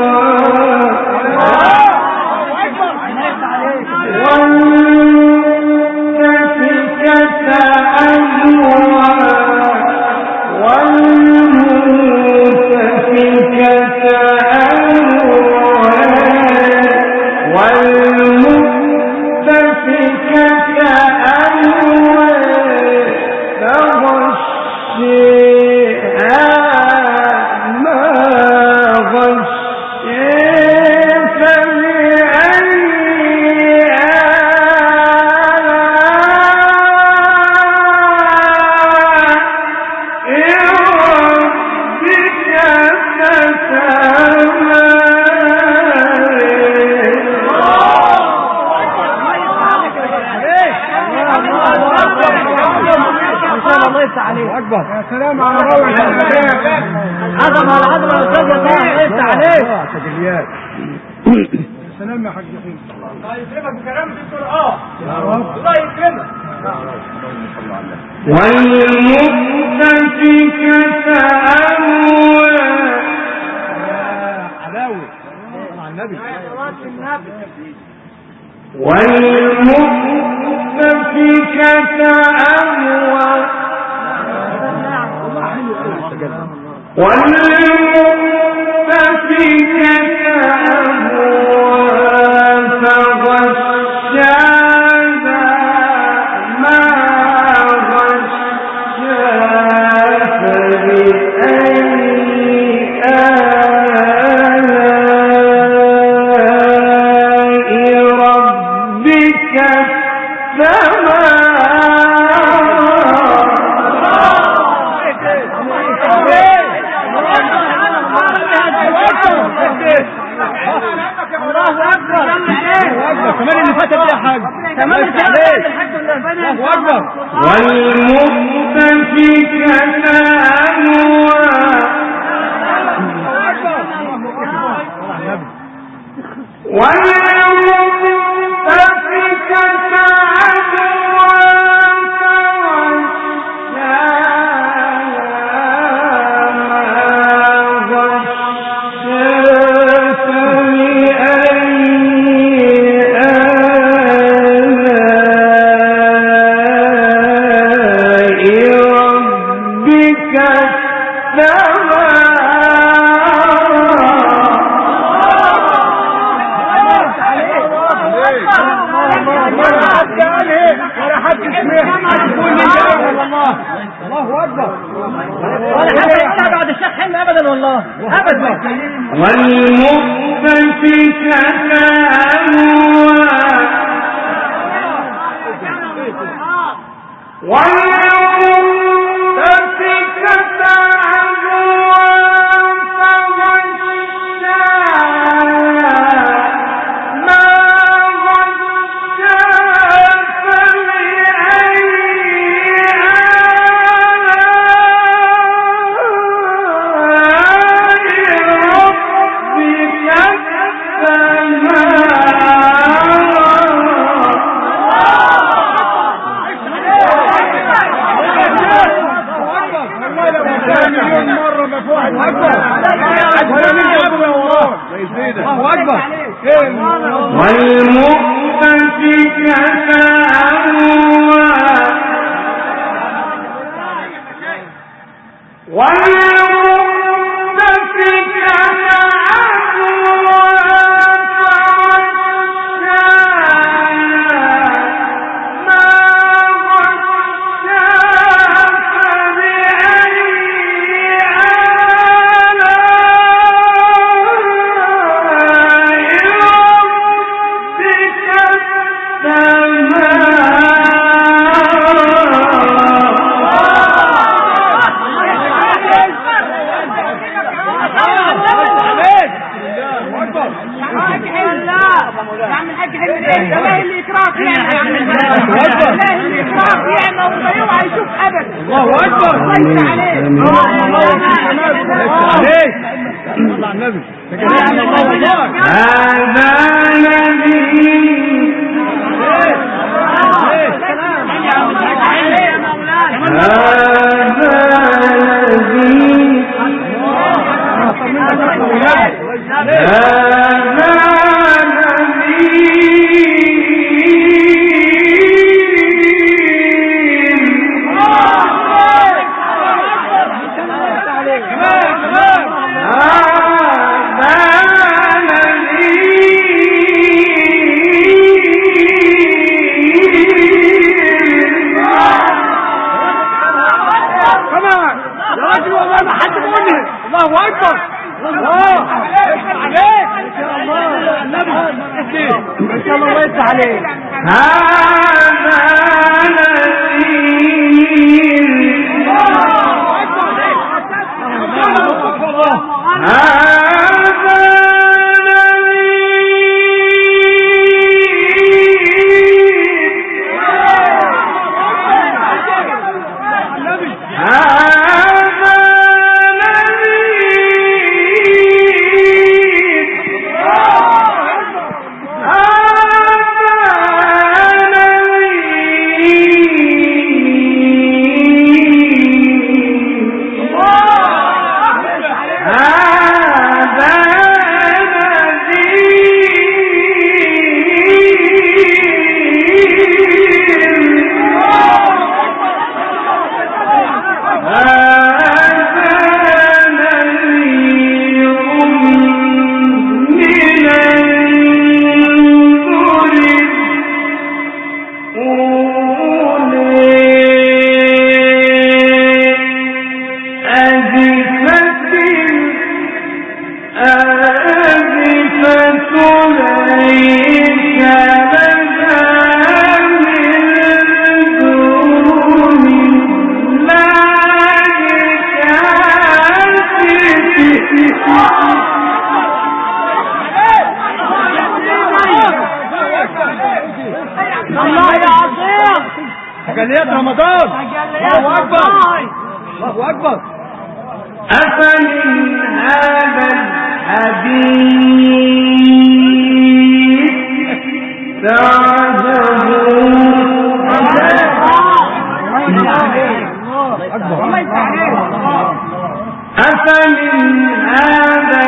يا سلام على روعة عظمة على عظمة يا استاذ يا طه. ليس عليك تجليات. يا سلام يا حاج حين. الله يكرمك بكلام الدكتور. اه الله يكرمك. والمؤتفكة أهوى. علاوي مع النبي. والمؤتفكة أهوى. والمؤتفكة أهوى فغشاها ما غشا. فبأي آلاء ربك كمان اللي فاتت يا حاج. كمان الحاج الله اكبر. والمؤتفكة أهوى. والمؤتفكة أهوى الله اكبر. ولا حد يقولها بعد الشيخ حلمي ابدا والله ابدا. والمؤتفكة أهوى. والمؤتفكة أهوى فغشاها ما الله اكبر. والمؤتفكة أهوى والمؤتفكة أهوى تجليات رمضان. الله اكبر الله اكبر. أفمن هذا الحديث تعجبون أفمن هذا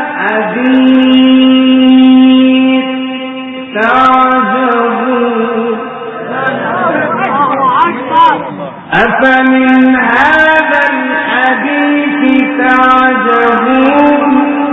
الحديث تعجبون أفمن هذا الحديث تعجبون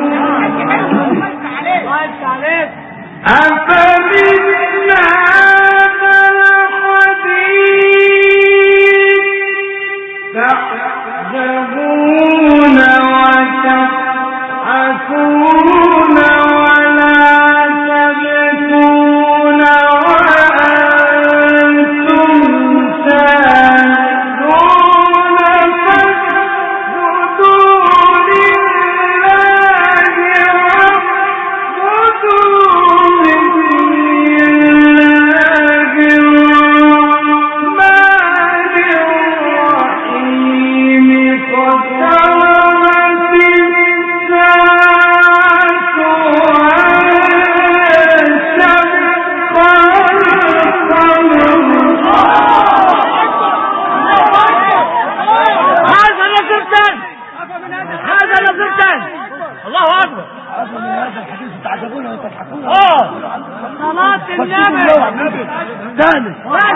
اه صلاة النبي ثاني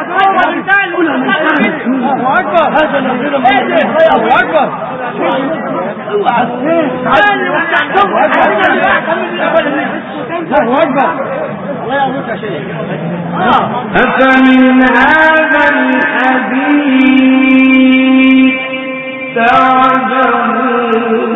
الله اكبر هذا نبينا الله اكبر اوعى الله اكبر الله يعوضك يا شيخ. أفمن هذا الحديث تعجبون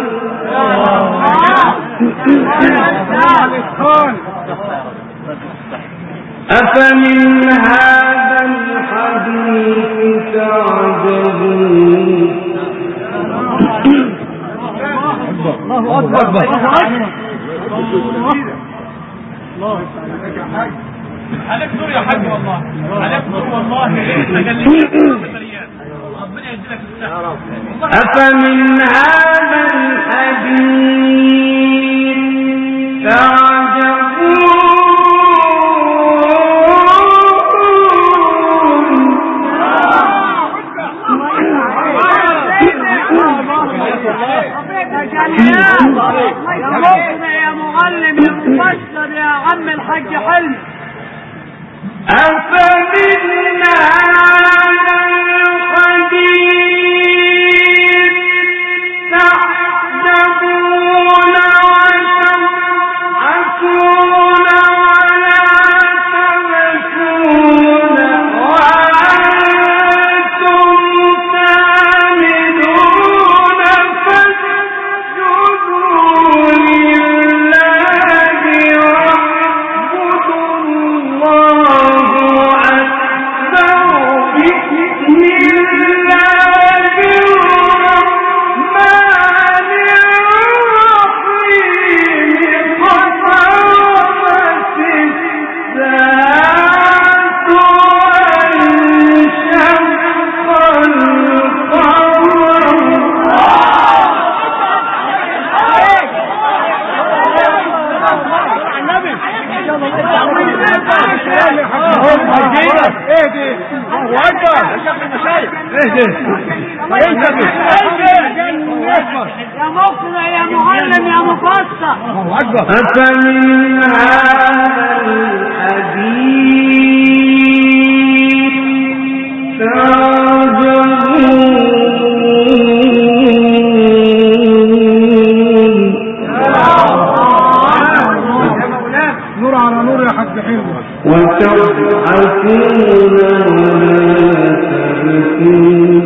أفمن هذا الحديث تعجبون الله أكبر الله عليك نور يا حاج والله عليك نور والله ربنا يجزيك الصحة. أفمن هذا الحديث تعجبون يا معلم يا مفسر يا عم الحاج حلمي. أفمن هذا الحديث تعجبون وتضحكون ولا تبكون وأنتم سامدون فاسجدوا لله واعبدوا الله أكبر بسم الله الرحمن الرحيم اقتربت الساعة وانشق يا مقنع يا معلم يا مفسر. أفمن هذا الحديث تعجبون نور على نور يا حاج حلمي. وتضحكون ولا تبكون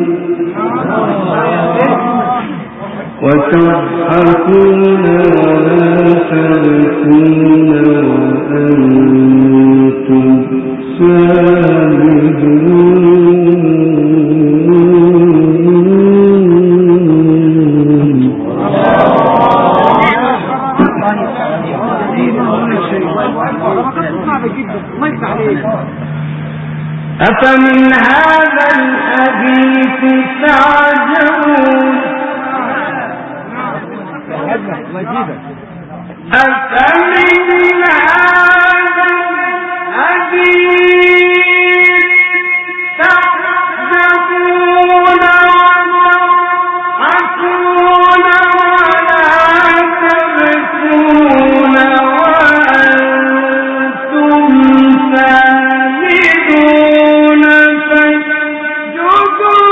وتضحكون ولا تبكون وأنتم أفمن هذا الحديث تعجبون أفمن هذا الحديث تعجبون وتضحكون ولا تبكون وأنتم سامدون فاسجدوا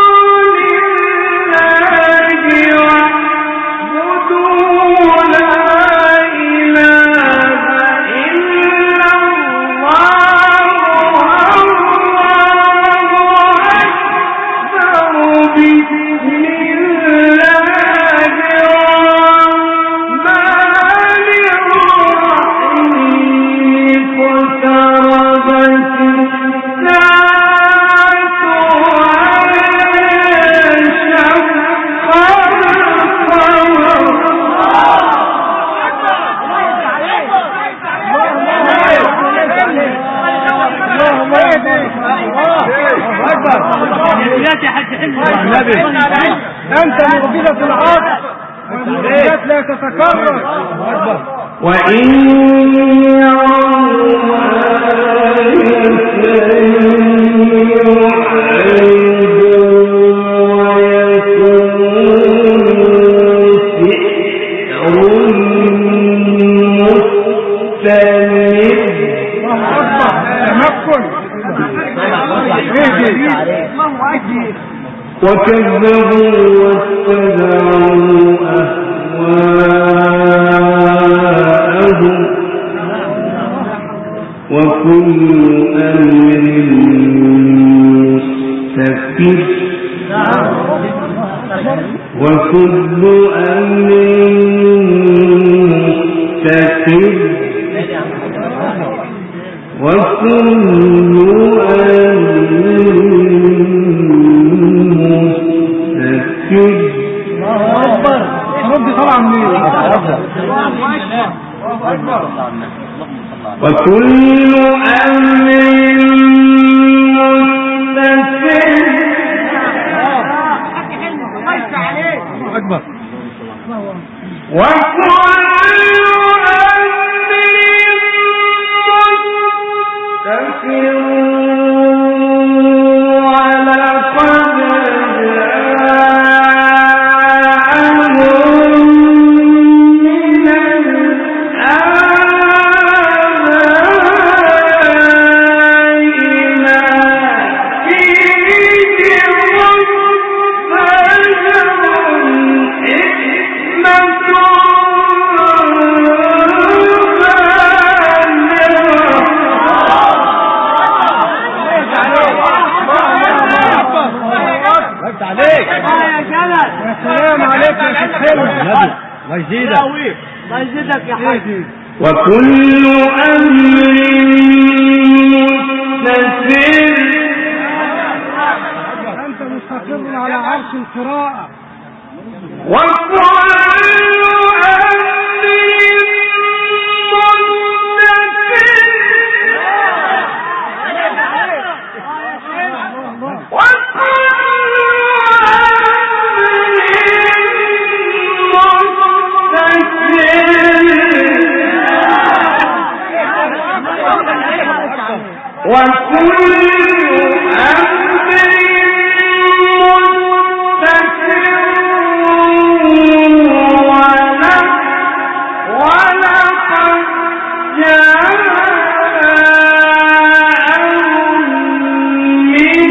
لله واعبدوا لا إله إلا الله والله أكبر بسم الله الرحمن الرحيم اقتربت الساعة وانشق أنت معجزة العصر والمعجزات لا تتكرر. وإن يروا آية تمكن وكذبوا واتبعوا أهواءهم وكل أمر مستقر وكل أمر مستقر وكل ربي طبعا منين وكل أمر مستقر أكبر وكل أمر مستقر وكل أمر مستقر أنت مستقر على عرش القراءة وكل أمر وكل أمر مستقر ولقد جاءهم من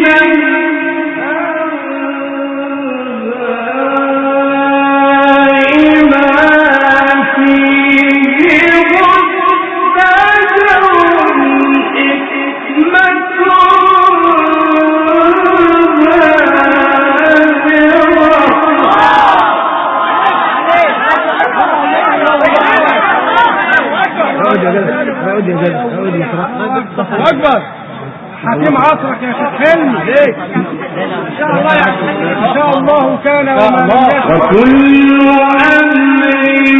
الأنباء ما فيه أكبر حكيم عصرك يا شيخ حلمي إن شاء الله إن شاء الله كان وما لم يكن وكل أمر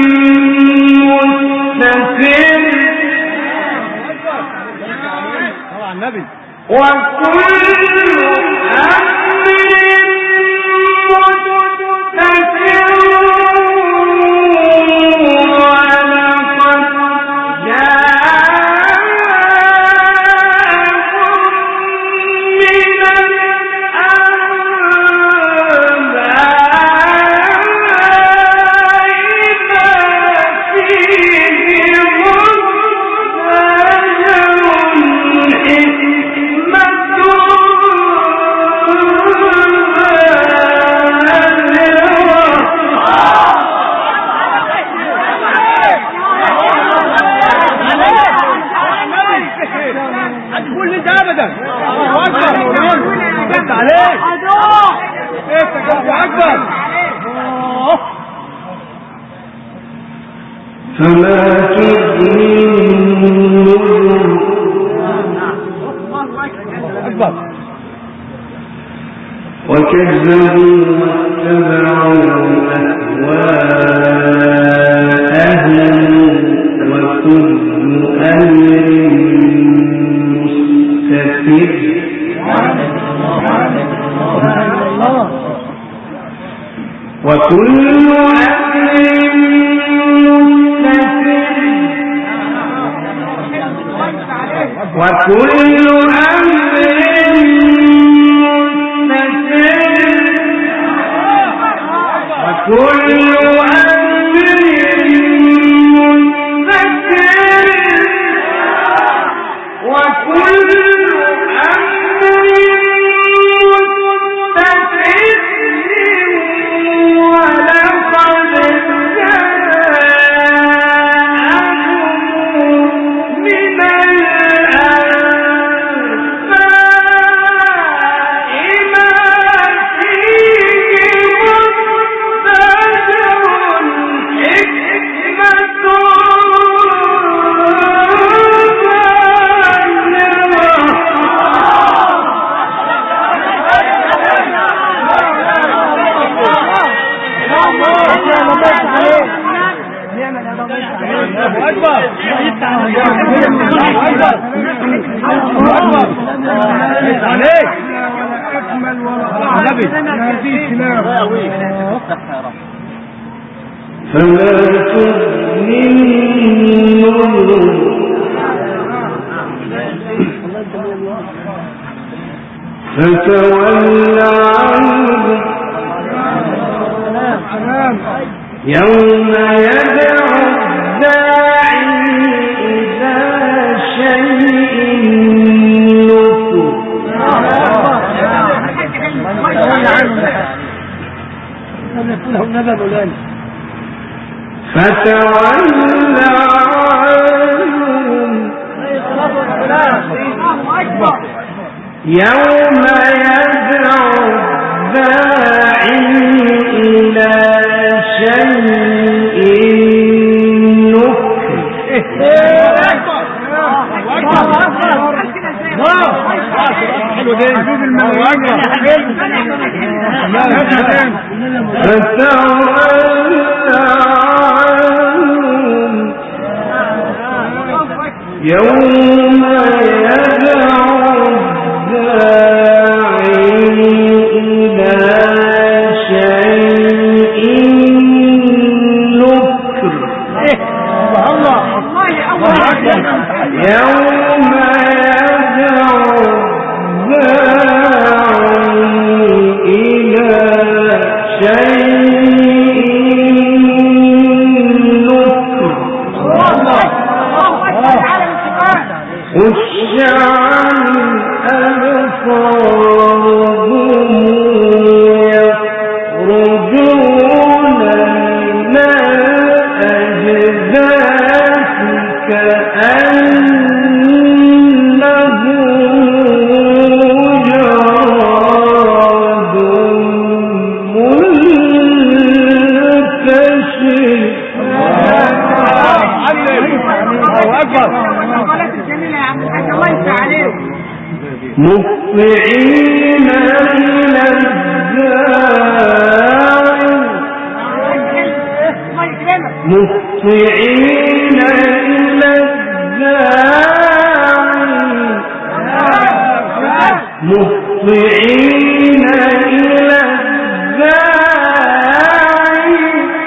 مستقر طبعا النبي وكل أمر مستقر فما تغني النذر وكذبوا واتبعوا أهواءهم وكل أمر مستقر وكل أمر وكل أمر مستقر وكل أمر مستقر عليك ولا اكمل ولا اعظم هذه تلاوه. فلا تؤمنوا فتول عنهم يوم يدعو الداعي إلى شيء نكر. فتول عنهم يوم يدعو الداعي إلى شيء يوم يدعو الداعي إلى شيء نكر. يوم يدعو الداعي إلى شيء نكر. خش عن أبصارهم يخرجون من الأجداث كأنهم جراد منتشر. مطلعين إلى الداعي مطلعين إلى الداعي مطلعين إلى الداعي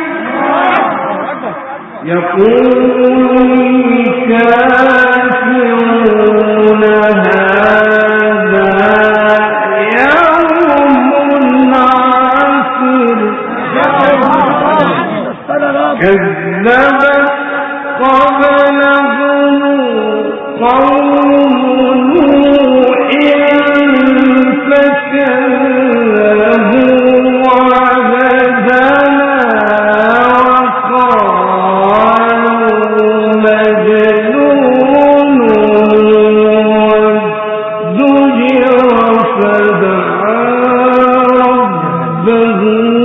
يقول الكافرون كذبت قبلهم قوم نوح فكذبوا عبدنا وقالوا مجنون وازدجر فدعا ربه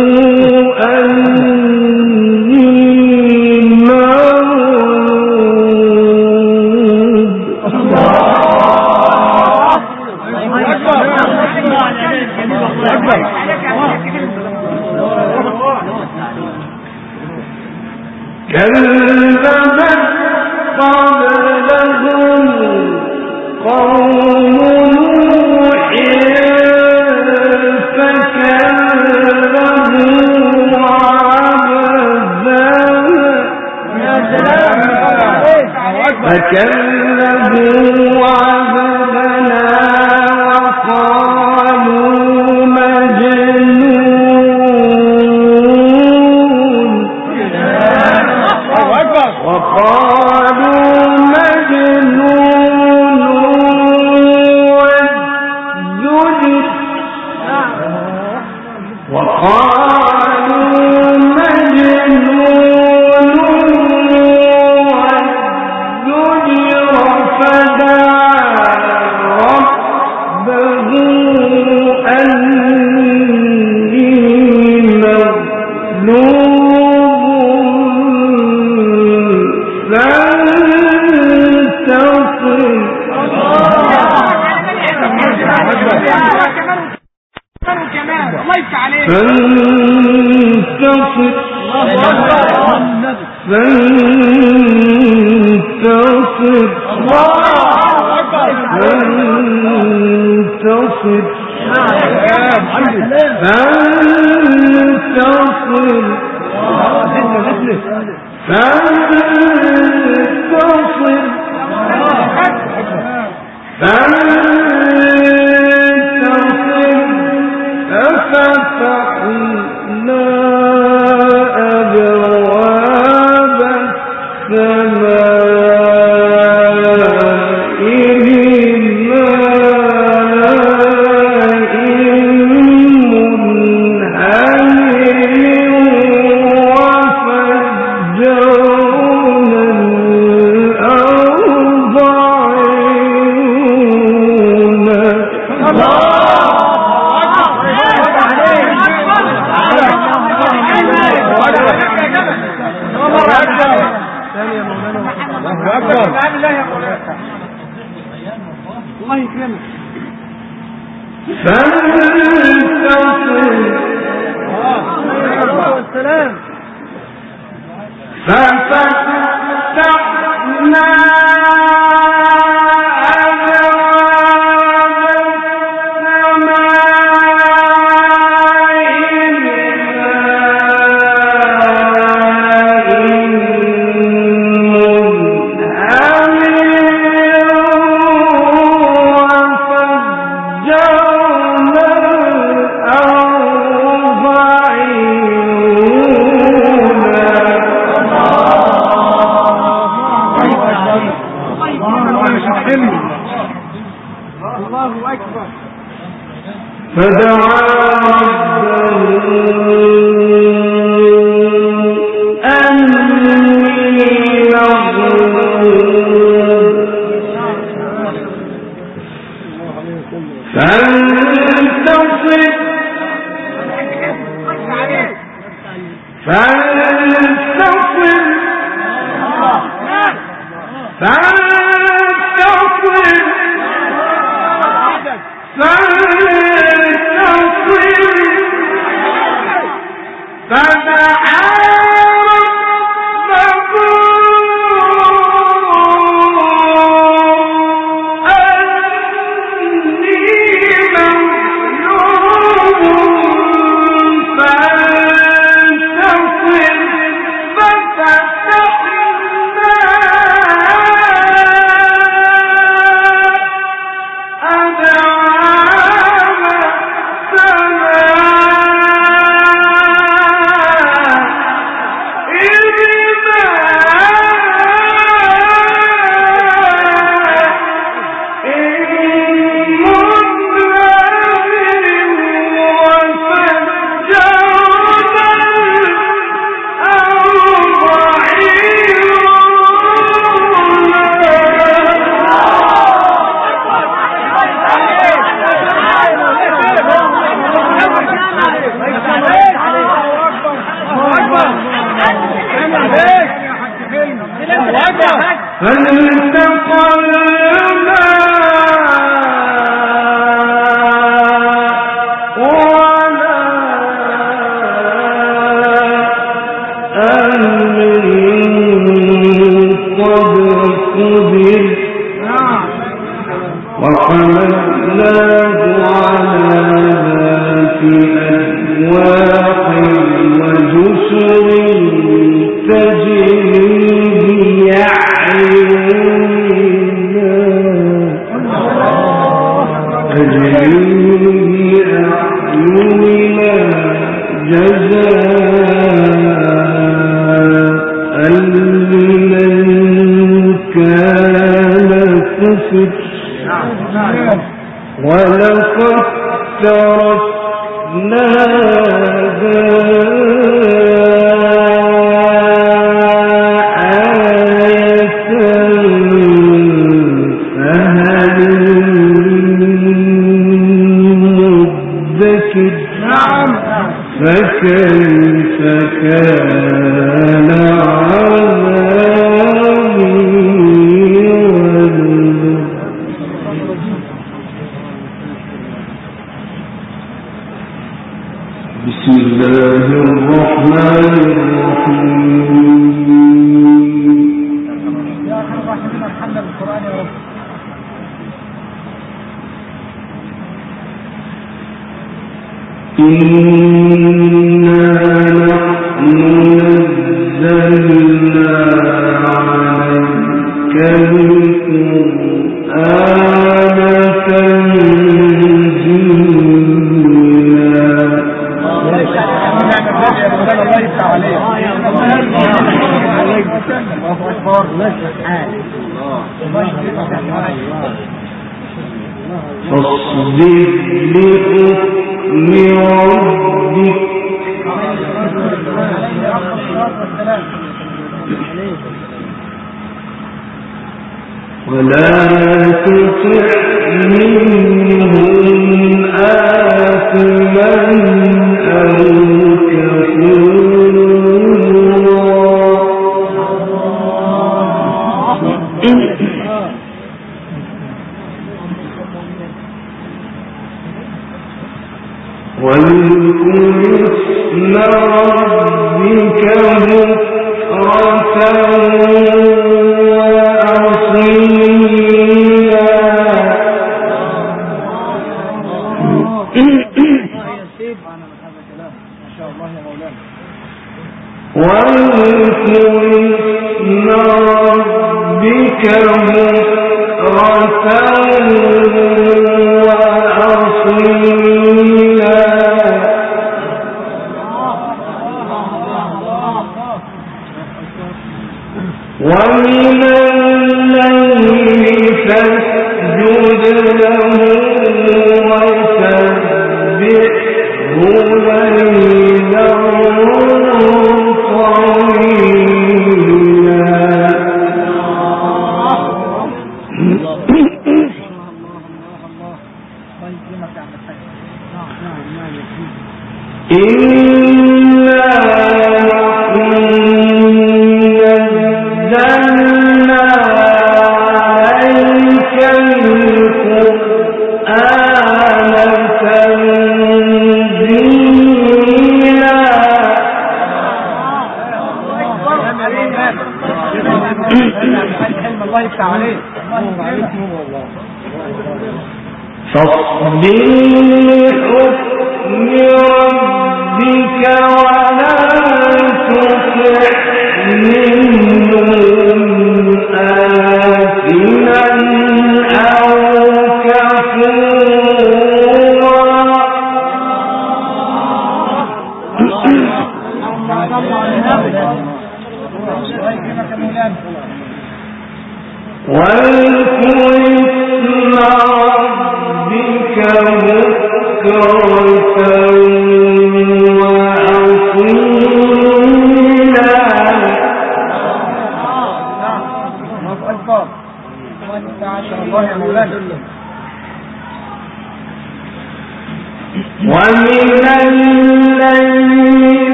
كذبت قبلهم قوم نوح فكذبوا عبدنا وقالوا مجنون وقالوا مجنون وازدجر وقالوا مجنون وازدجر فدعا ربه أني مغلوب فانتصر فانتصر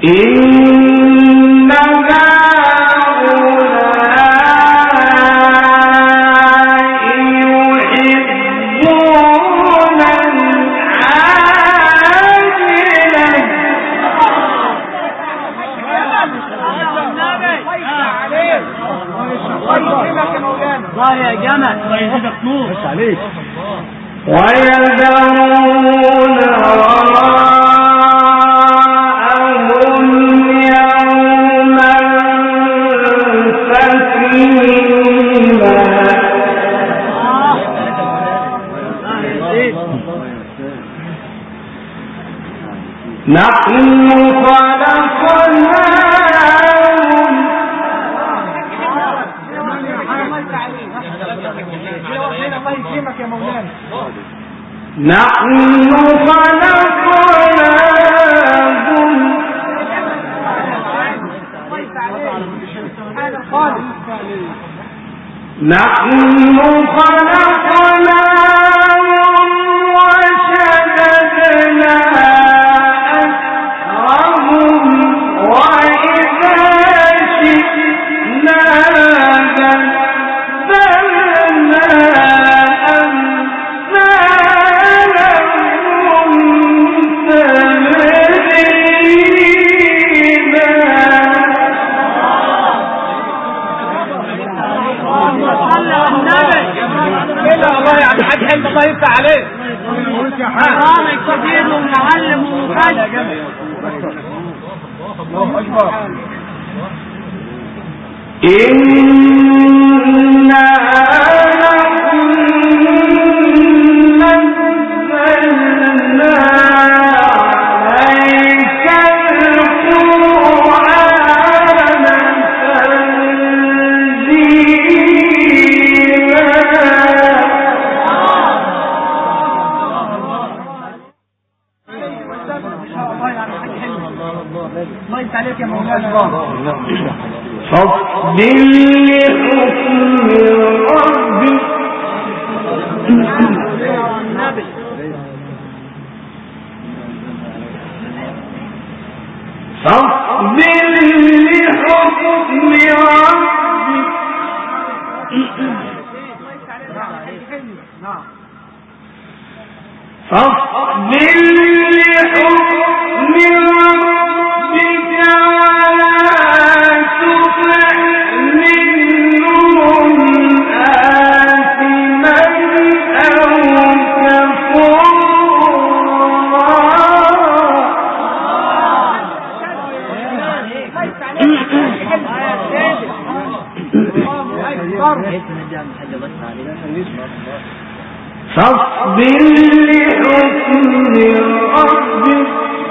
ويذرون وراءهم يوما ثقيلا نحن خلقناهم نحن خلقناهم نحن خلقناهم وشددنا أسرهم وإذا شئنا بدلنا الله يفتح عليه حرام كبير ومعلم ومفاجئ الله اكبر إنا نزلنا عليك القرآن عليك يا مولانا فاصبر لحكم ربك فاصبر لحكم ربك فاصبر لحكم ربك ولا تطع منهم آثما أو فاصبر لحكم ربك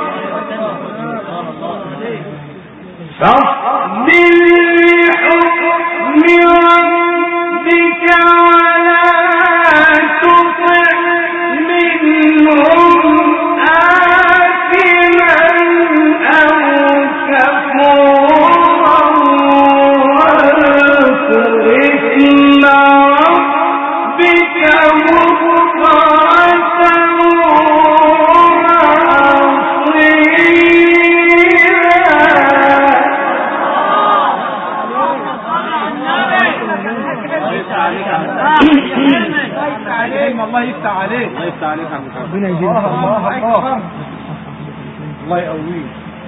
فاصبر لحكم ربك ولا تطع منهم آثما أو كفورا واذكر اسم ربك بكرة الله يفتح عليك الله يفتح عليك يا عم ربنا يجزيك الله اكبر الله يقويك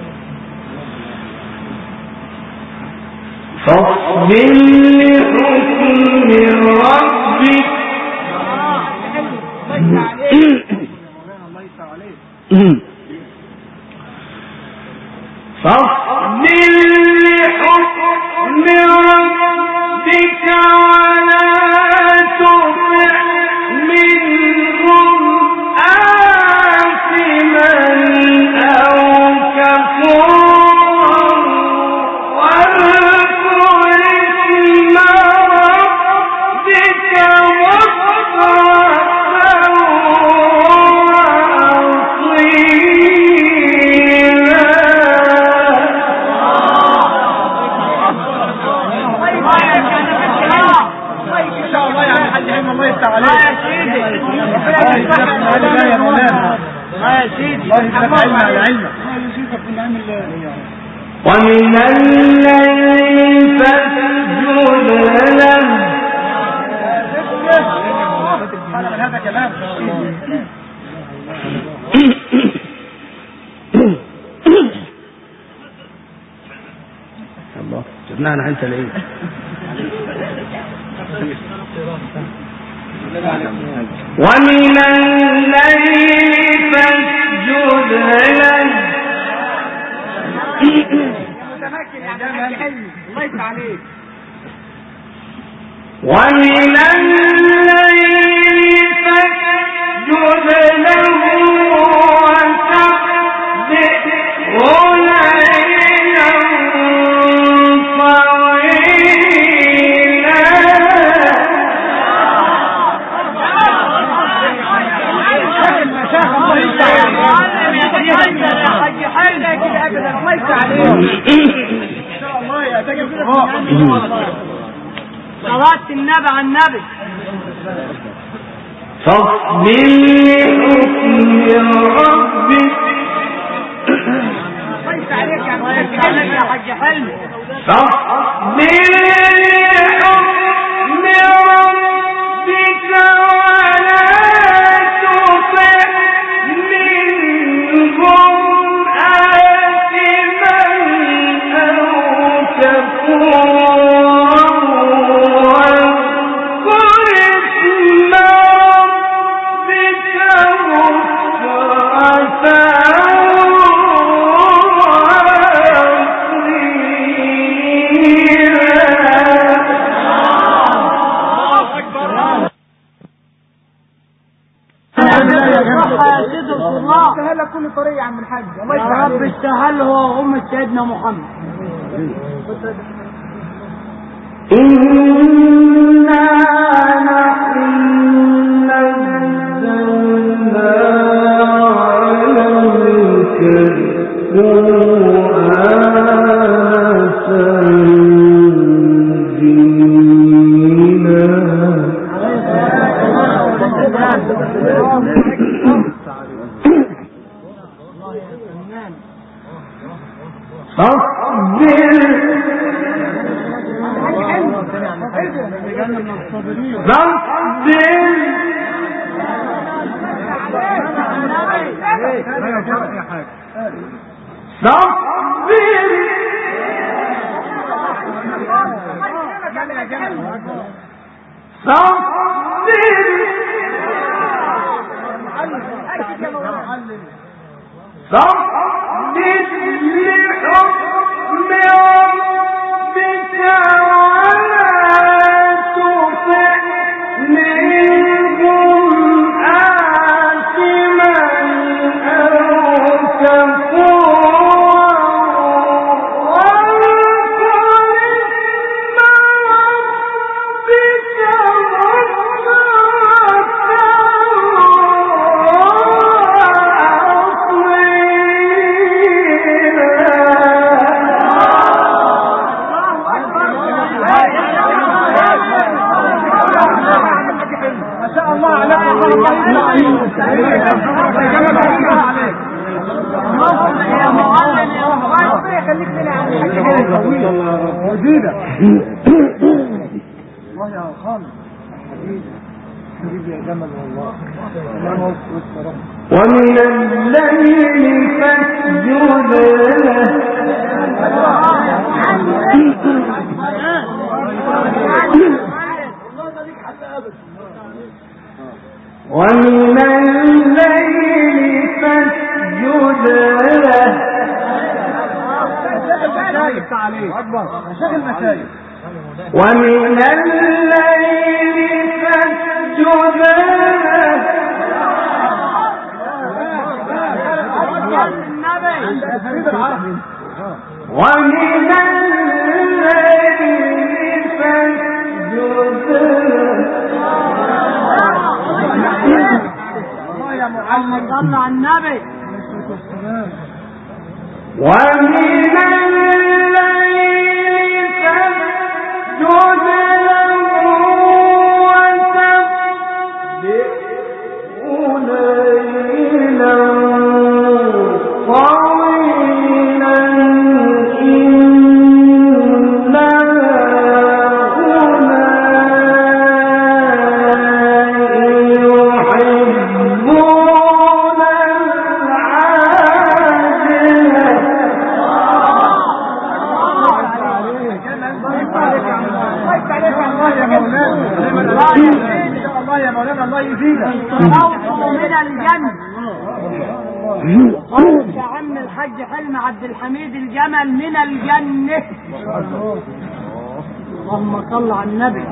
فاصبر لحكم ربك فاصبر لحكم ربك ولا تطع منهم آثما أو كفورا واذكر اسم ربك الله يفتح عليك يا سيدي الله يا مولانا يا سيدي الله يفتح عليك يا علمك الله يجزيك من علم الله ومن الليل فاسجد له هذا كلام الله جبناها نحن تلاقيه ومن الليل فاسجد له الله يفتح عليك ومن الليل فاسجد له وسبحه ليلا طويلا صلاة النبي على النبي فاصبر لحكم ربك الله يفتح عليك يا حاج حلمي فاصبر لحكم ربك ولا تطع منهم آثما أو كفورا استهل كل طريق يا عم الحاج الله يفتح عليك. رب استهل هو أم سيدنا محمد. إنا نحن نزلنا عليك القرآن تنزيلا فاصبر ومن الليل فاسجد له ومن الليل فاسجد له ومن الليل فاسجد له ومن الليل فاسجد يا محمد صل على النبي ومن الليل فاسجد له وسبحه ليلا طويلا ان شاء الله يا مولانا الله يزيدك. خوفه من الجنة. خوف يا عم الحاج حلمي عبد الحميد الجمل من الجنة. اللهم صل على النبي.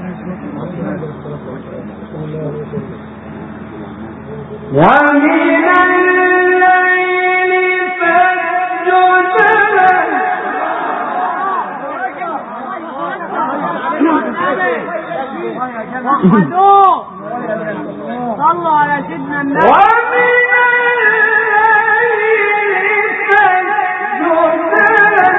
ومن الليل فاسجد له وحدوه صلوا على سيدنا النبي. ومن الليل فاسجد له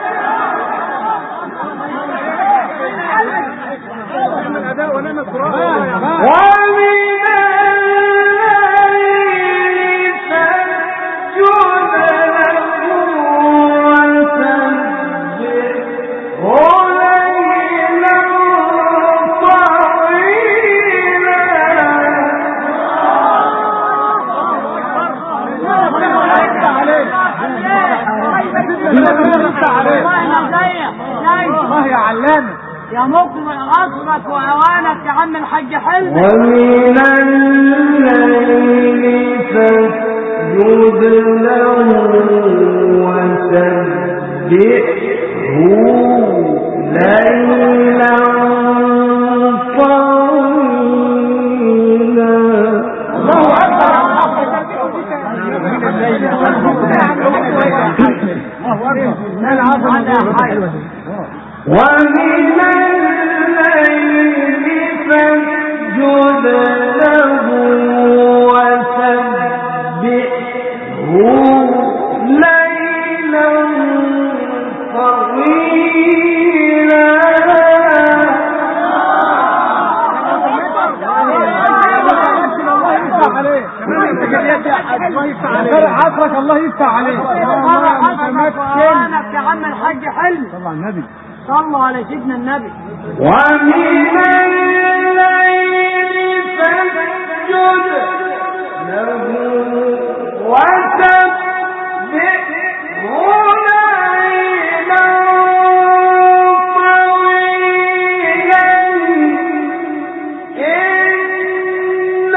ومن الله يا علامة يا مقبل عصرك وأوانك يا عم الحاج حلمي. ومن الليل فاسجد له وسبحه ليلا طويلا. الله أكبر. ومن الليل فاسجد له وسبحه ليلا طويلا. عصرك الله يفتح عليك. وأوانك يا عم الحاج حلمي. طبعا النبي صلوا على سيدنا النبي. ومن الليل فاسجد له وسبحه ليلا طويلا. إن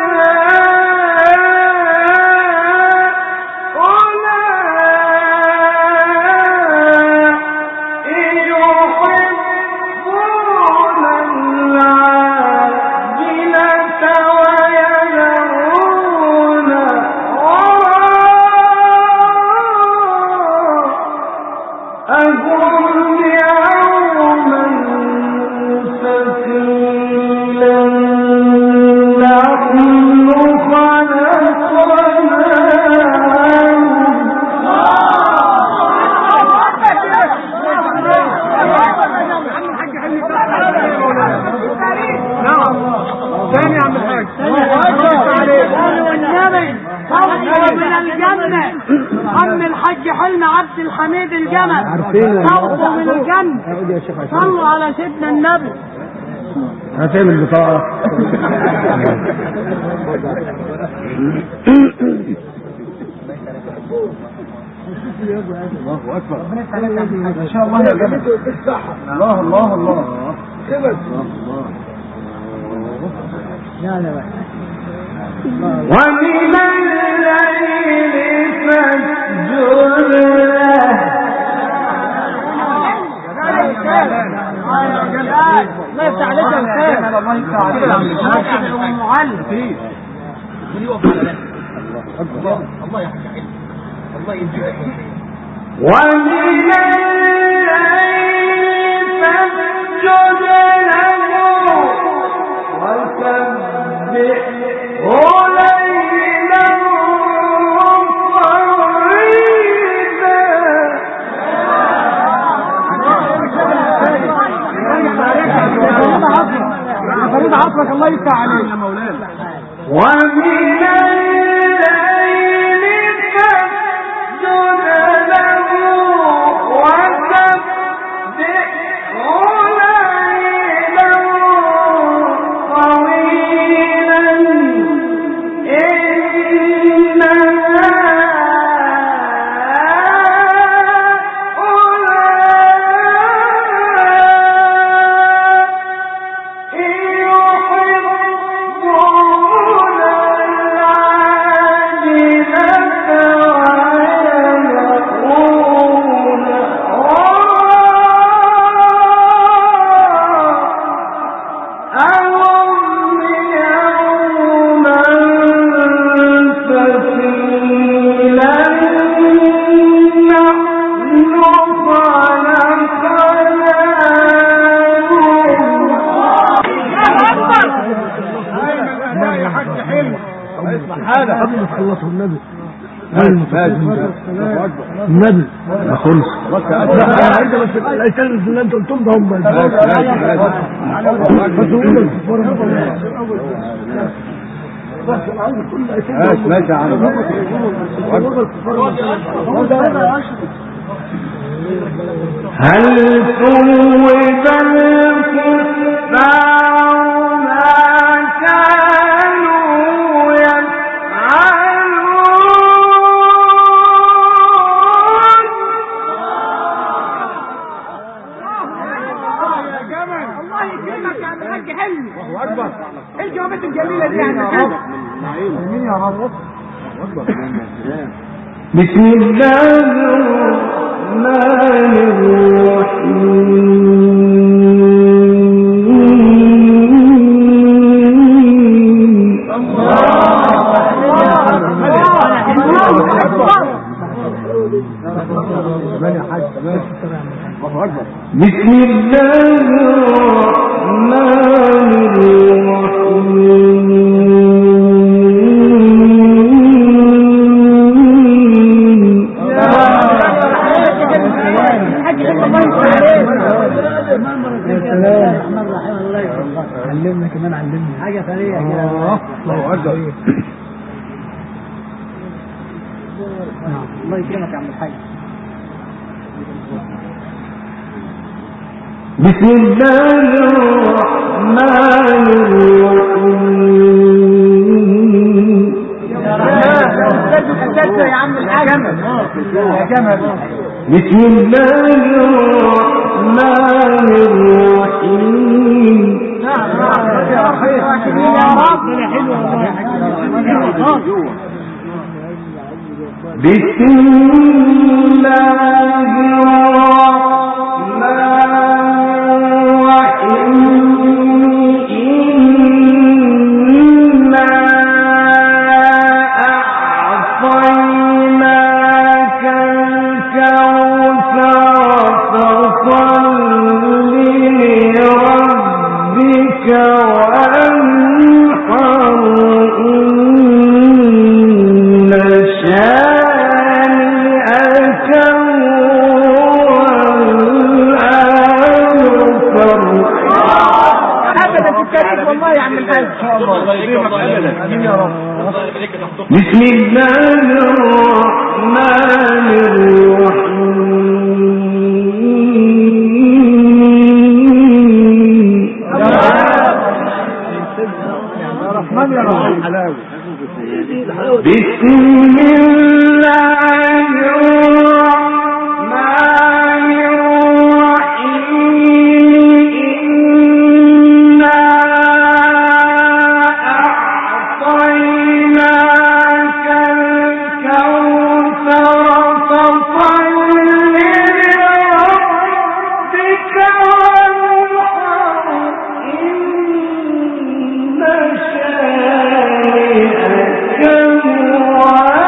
عم الحاج حلمي عبد الحميد الجمل صوته من الجنة. صلوا على سيدنا النبي. هاتين البطاقة. الله اكبر. ما شاء الله يا جماعه. الله الله الله. ومن الليل فاسجد له. الله يفتح عليك يا خير. الله يفتح عليك يا معلم. الله يا حاج حلمي الله ينجيك. ومن الليل فاسجد له وسبحه ليلا طويلا. فريد عصرك الله يفتح عليك يا مولانا. ومن الليل فاسجد له وسبحه ليلا طويلا. إن هؤلاء خلص النبي النبي ما خلص انت بس الايتين اللي انت قلتهم ده هم ماشي يا عم هل ثوب الكفار ما كانوا يفعلون يا جمل الله يكرمك يا عم الحاج حلمي الله اكبر ايه الجوابات الجميله دي يا عم الحاج امين يا رب بسم الله الرحمن الرحيم بسم الله الرحمن الرحيم علمنا كمان علمنا حاجة ثانية كده. الله أكبر. الله يكرمك يا عم الحاج. بسم الله الرحمن الرحيم. يا عم الحاج يا جمل. بسم الله الرحمن الرحيم. يا رب بسم الله بسم الله الرحمن الرحيم. بسم الله الرحمن الرحيم. أعطيناك الكوثر فصل لربك وانحر إن شانئك هو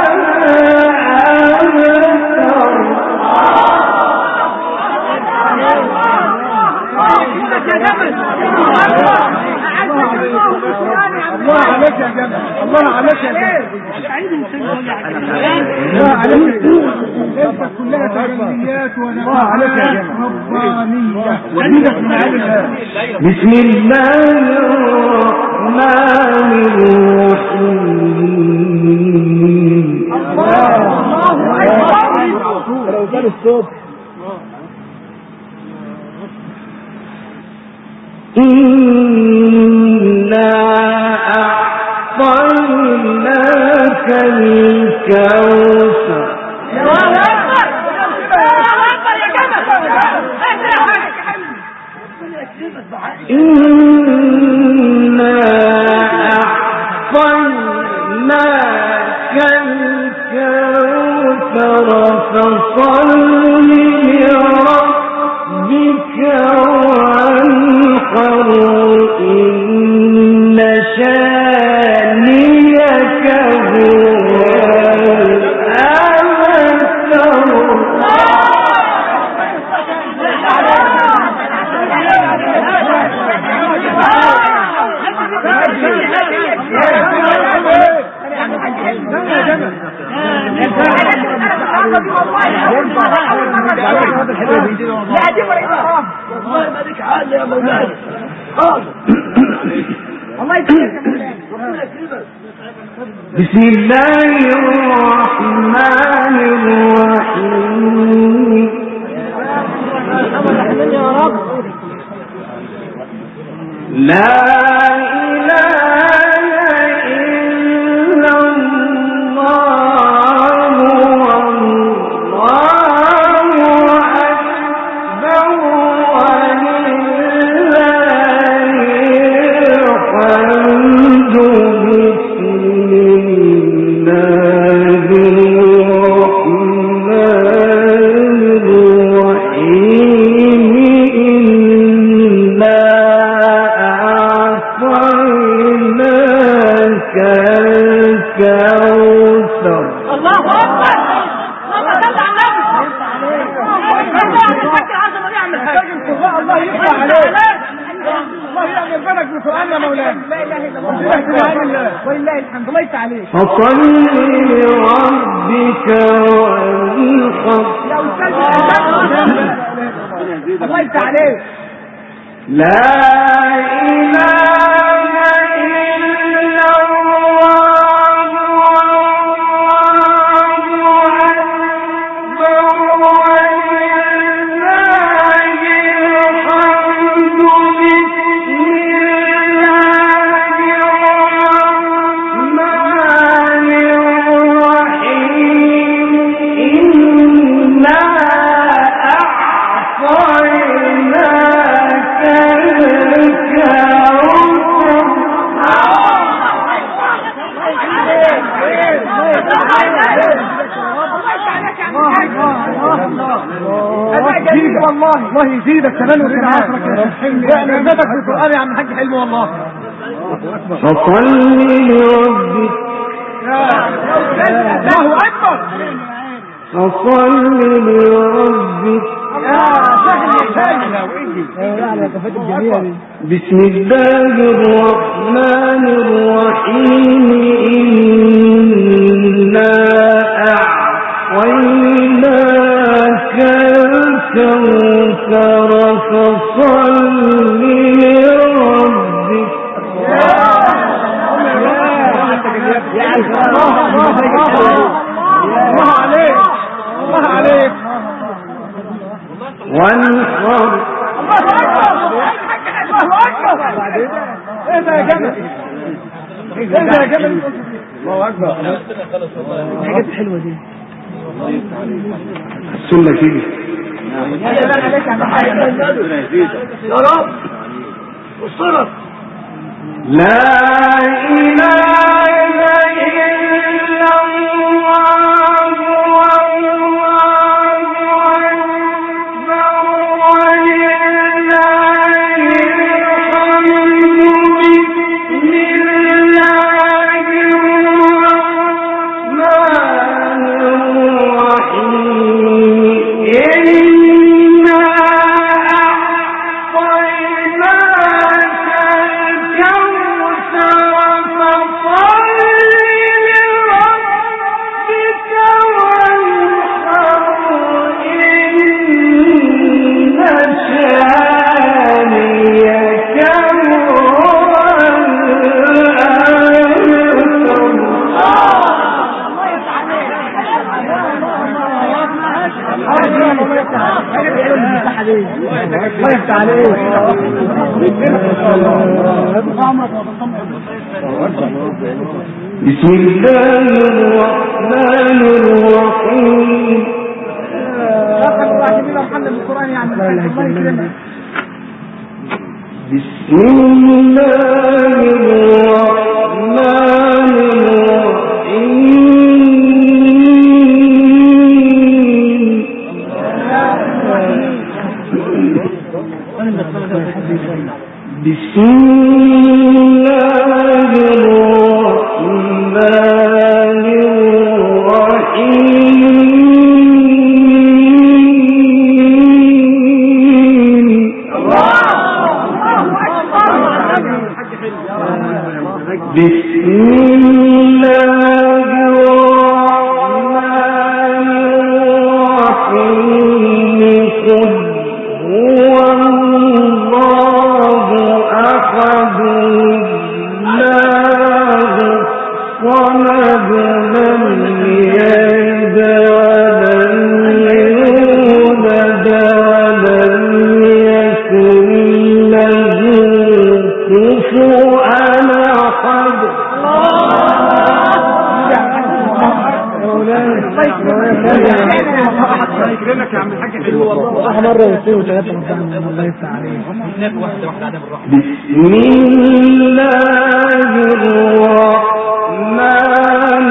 الله عليك يا جمال الله عليك يا جمال الله عليك انت كلها تجليات ونفعات ربانية ودينك من علمها. بسم الله الرحمن الرحيم. لو كان الصوت إنا أعطيناك الكوثر. إنا أعطيناك الكوثر فصل لربك وانحر إن شانئك هو الأبتر. لا دي ولا والله ما لك حل يا مولانا حاضر الله يسلمك يا مولانا ربنا يكرمك. بسم الله الرحمن الرحيم. يا رب لا إله إلا الله والله أكبر ولله الحمد. فصل لربك وانحر. الله يفتح عليك. لا إله إلا الله والله أكبر ولله الحمد. والله الله يزيدك كمان وكمان يعني زادك في القرآن يا عم الحاج حلمي والله. فصل لربك. الله أكبر. فصل لربك. بسم الله الرحمن الرحيم. إنا أعطيناك الكوثر فصل لربك. الله عليك الله عليك. وانحر. الله أكبر الله أكبر. ايه ده يا جمل ايه ده يا جمل. الله أكبر. الحاجات الحلوة دي السنة كده. يا رب والصرف. لا إله إلا الله والله أكبر ولله الحمد. بسم الله الرحمن الرحيم. إنا أعطيناك الكوثر فصل لربك وانحر. إن شانئك هو الله يفتح عليك. بسم الله الرحمن الرحيم. بسم الله الرحمن الرحيم. بسم الله الرحمن الرحيم. بسم الله الرحمن الرحيم. بالراحه مره واثنين وثلاثه ربنا الله يفتح عليك. واحده واحده على بالراحه. بسم الله الرحمن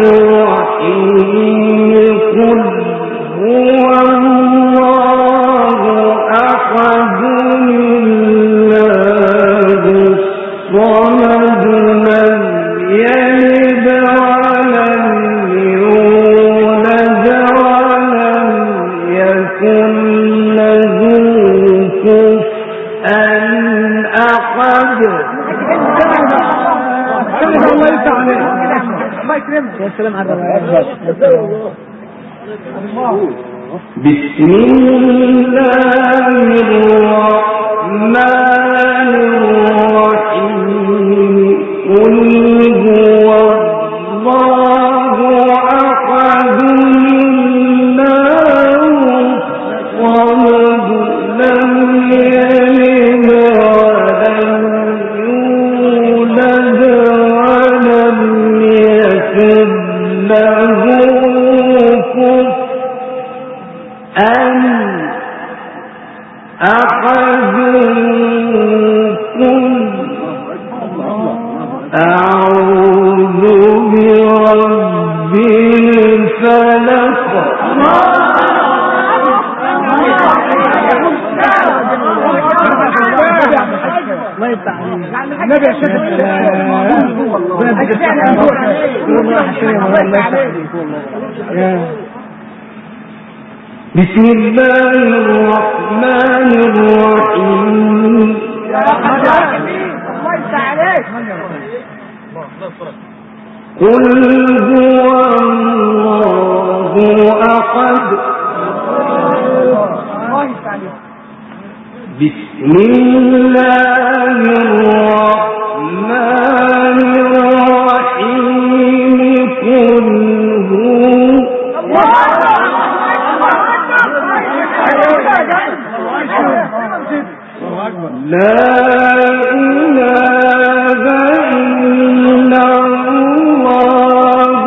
الرحيم قل هو الله أحد الله الصمد لم يلد ولم يولد ولم يكن له كفوا أحد. الله يفتح عليك. الله يكرمك. يا سلام على الروايات. بسم الله الرحمن الرحيم قل هو الله أحد الله الصمد لم يلد ولم يولد ولم يكن له كفوا أحد. أعوذ برب الفلق. الله يفتح عليك. النبي يا شيخ بسم الله الرحمن الرحيم قل هو الله أحد بسم الله الرحمن الرحيم قل لا إله إلا الله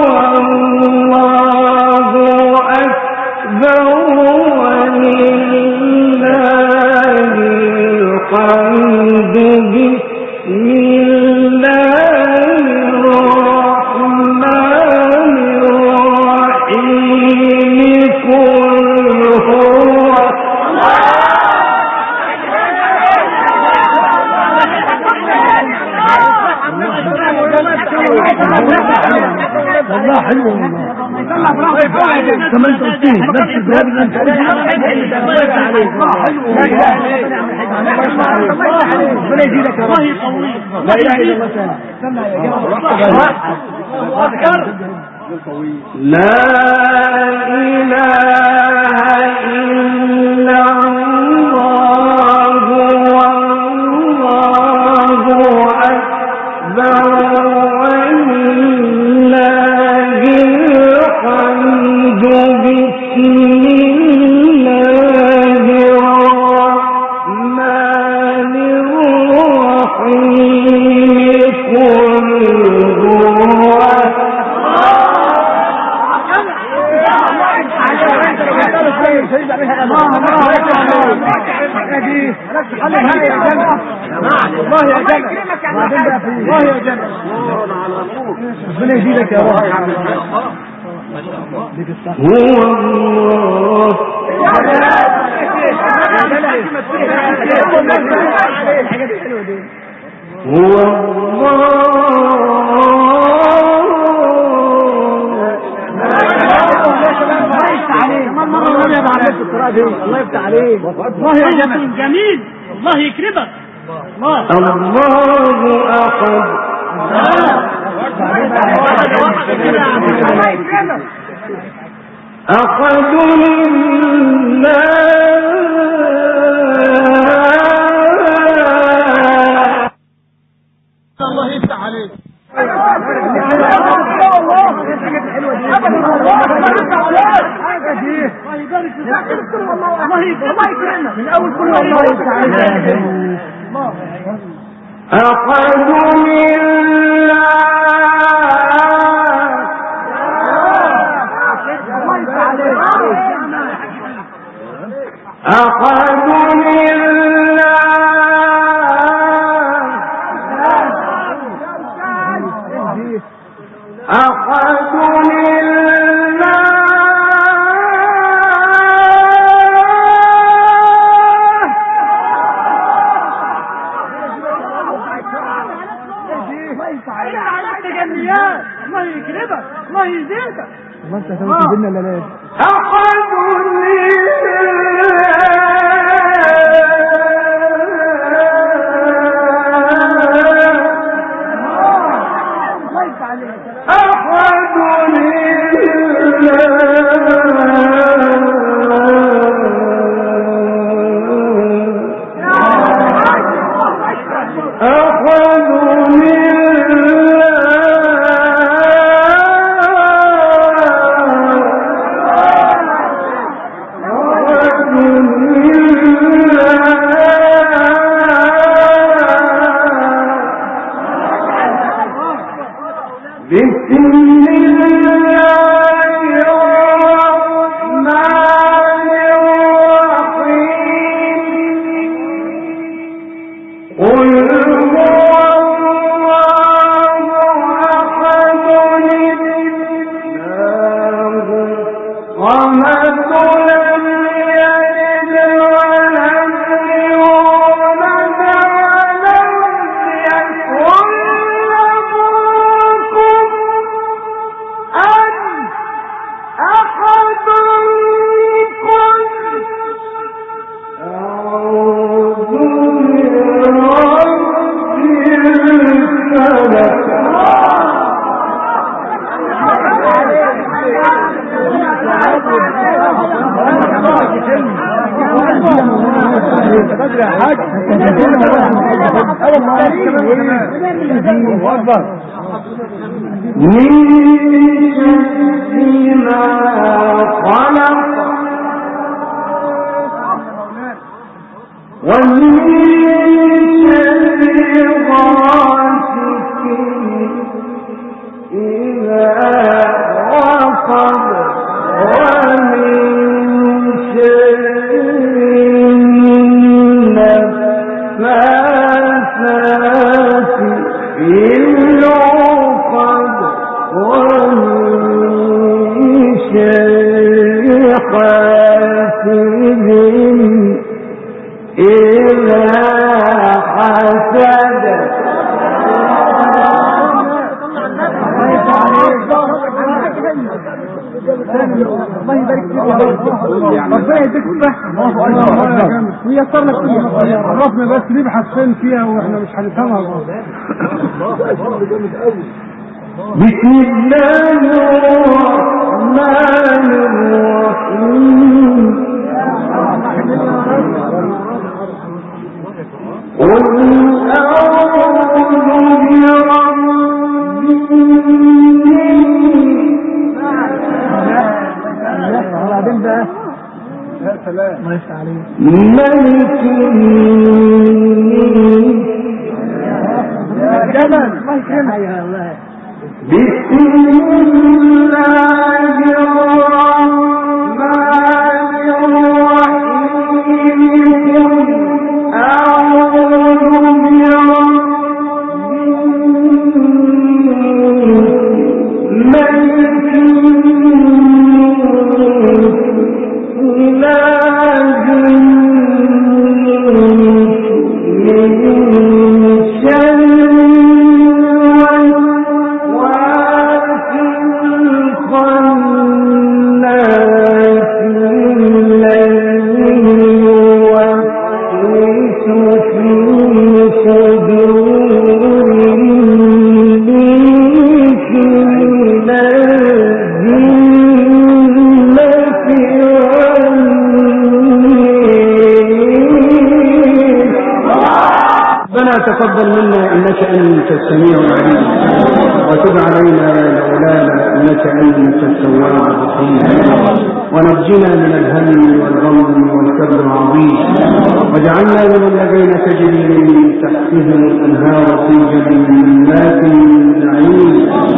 والله أكبر ولله الحمد. بسم الله الرحمن الرحيم قل هو والله حلو والله. كمان تقصيه نفس الجواب اللي انت قلته. الله يفتح عليك. حلو. ربنا يزيدك يا رب. لا اله الا الله تعالى. لا إله إلا الله والله أكبر ولله الحمد. بسم الله الرحمن الرحيم قل هو الله يا جنة الله يا جنة ربنا يزيدك يا رب. هو الله هو الله يفتح عليك. الله يا جنة جميل. الله يكرمك. الله الله أحد أحد الله يفتح عليك. الله يكرمنا من اول كل الله يفتح عليك. أحد عرفنا بس نبحث فين فيها واحنا مش هنفهمها. بسم الله الرحمن الرحيم. قل أعوذ برب ملك بسم الله الرحمن الرحيم. أعوذ تقبل منا إنك أنت السميع العليم، وتب علينا يا مولانا إنك أنت التواب الرحيم، ونجنا من الهم والغم والكرب العظيم، واجعلنا من الذين تجري من تحتهم الأنهار في جنات النعيم.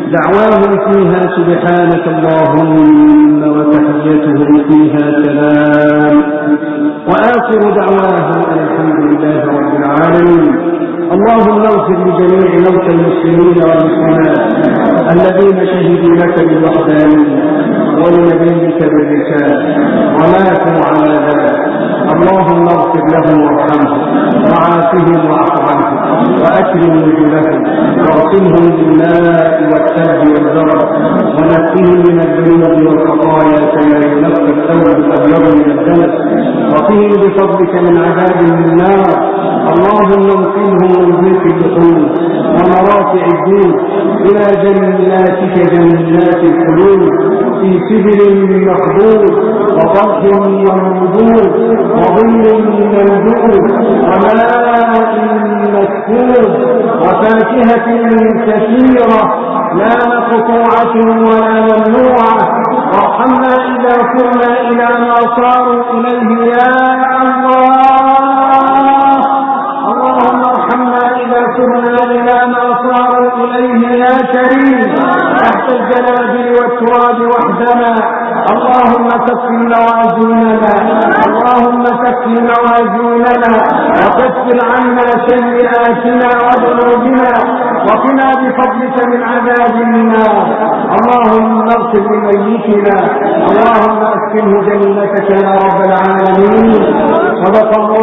دعواهم فيها سبحانك اللهم وتحيتهم فيها سلام وآخر دعواهم أن الحمد لله رب العالمين. اللهم اغفر لجميع موتى المسلمين والمسلمات الذين شهدوا لك بالوحدانية ولنبيك بالرسالة وماتوا على ذلك. اللهم اغفر لهم وارحمهم وعافهم واعف عنهم واكرم نزلهم واغسلهم بالماء والثلج والبرد ونقهم من الذنوب والخطايا كما ينقى الثوب الابيض من الدنس وقهم بفضلك من عذاب النار. اللهم انقذهم من ضيق الدخول ومرافع الدين الى جناتك جنات الخلود في سدر مخضود وطلح منضود وظل ممدود وماء مسكوب وفاكهة كثيرة لا مقطوعة ولا ممنوعة. وارحمنا إذا كنا إلى ما صاروا إليه يا الله. اللهم ارحمنا إذا كنا إلى ما صاروا إليه يا كريم تحت الجنابل والتراب وحدنا. اللهم كفر موازيننا اللهم كفر موازيننا وكفر عنا سيئاتنا وذنوبنا وقنا بفضلك من عذاب النار. اللهم اغفر لميتنا اللهم اسكنه جنتك يا رب العالمين. صدق الله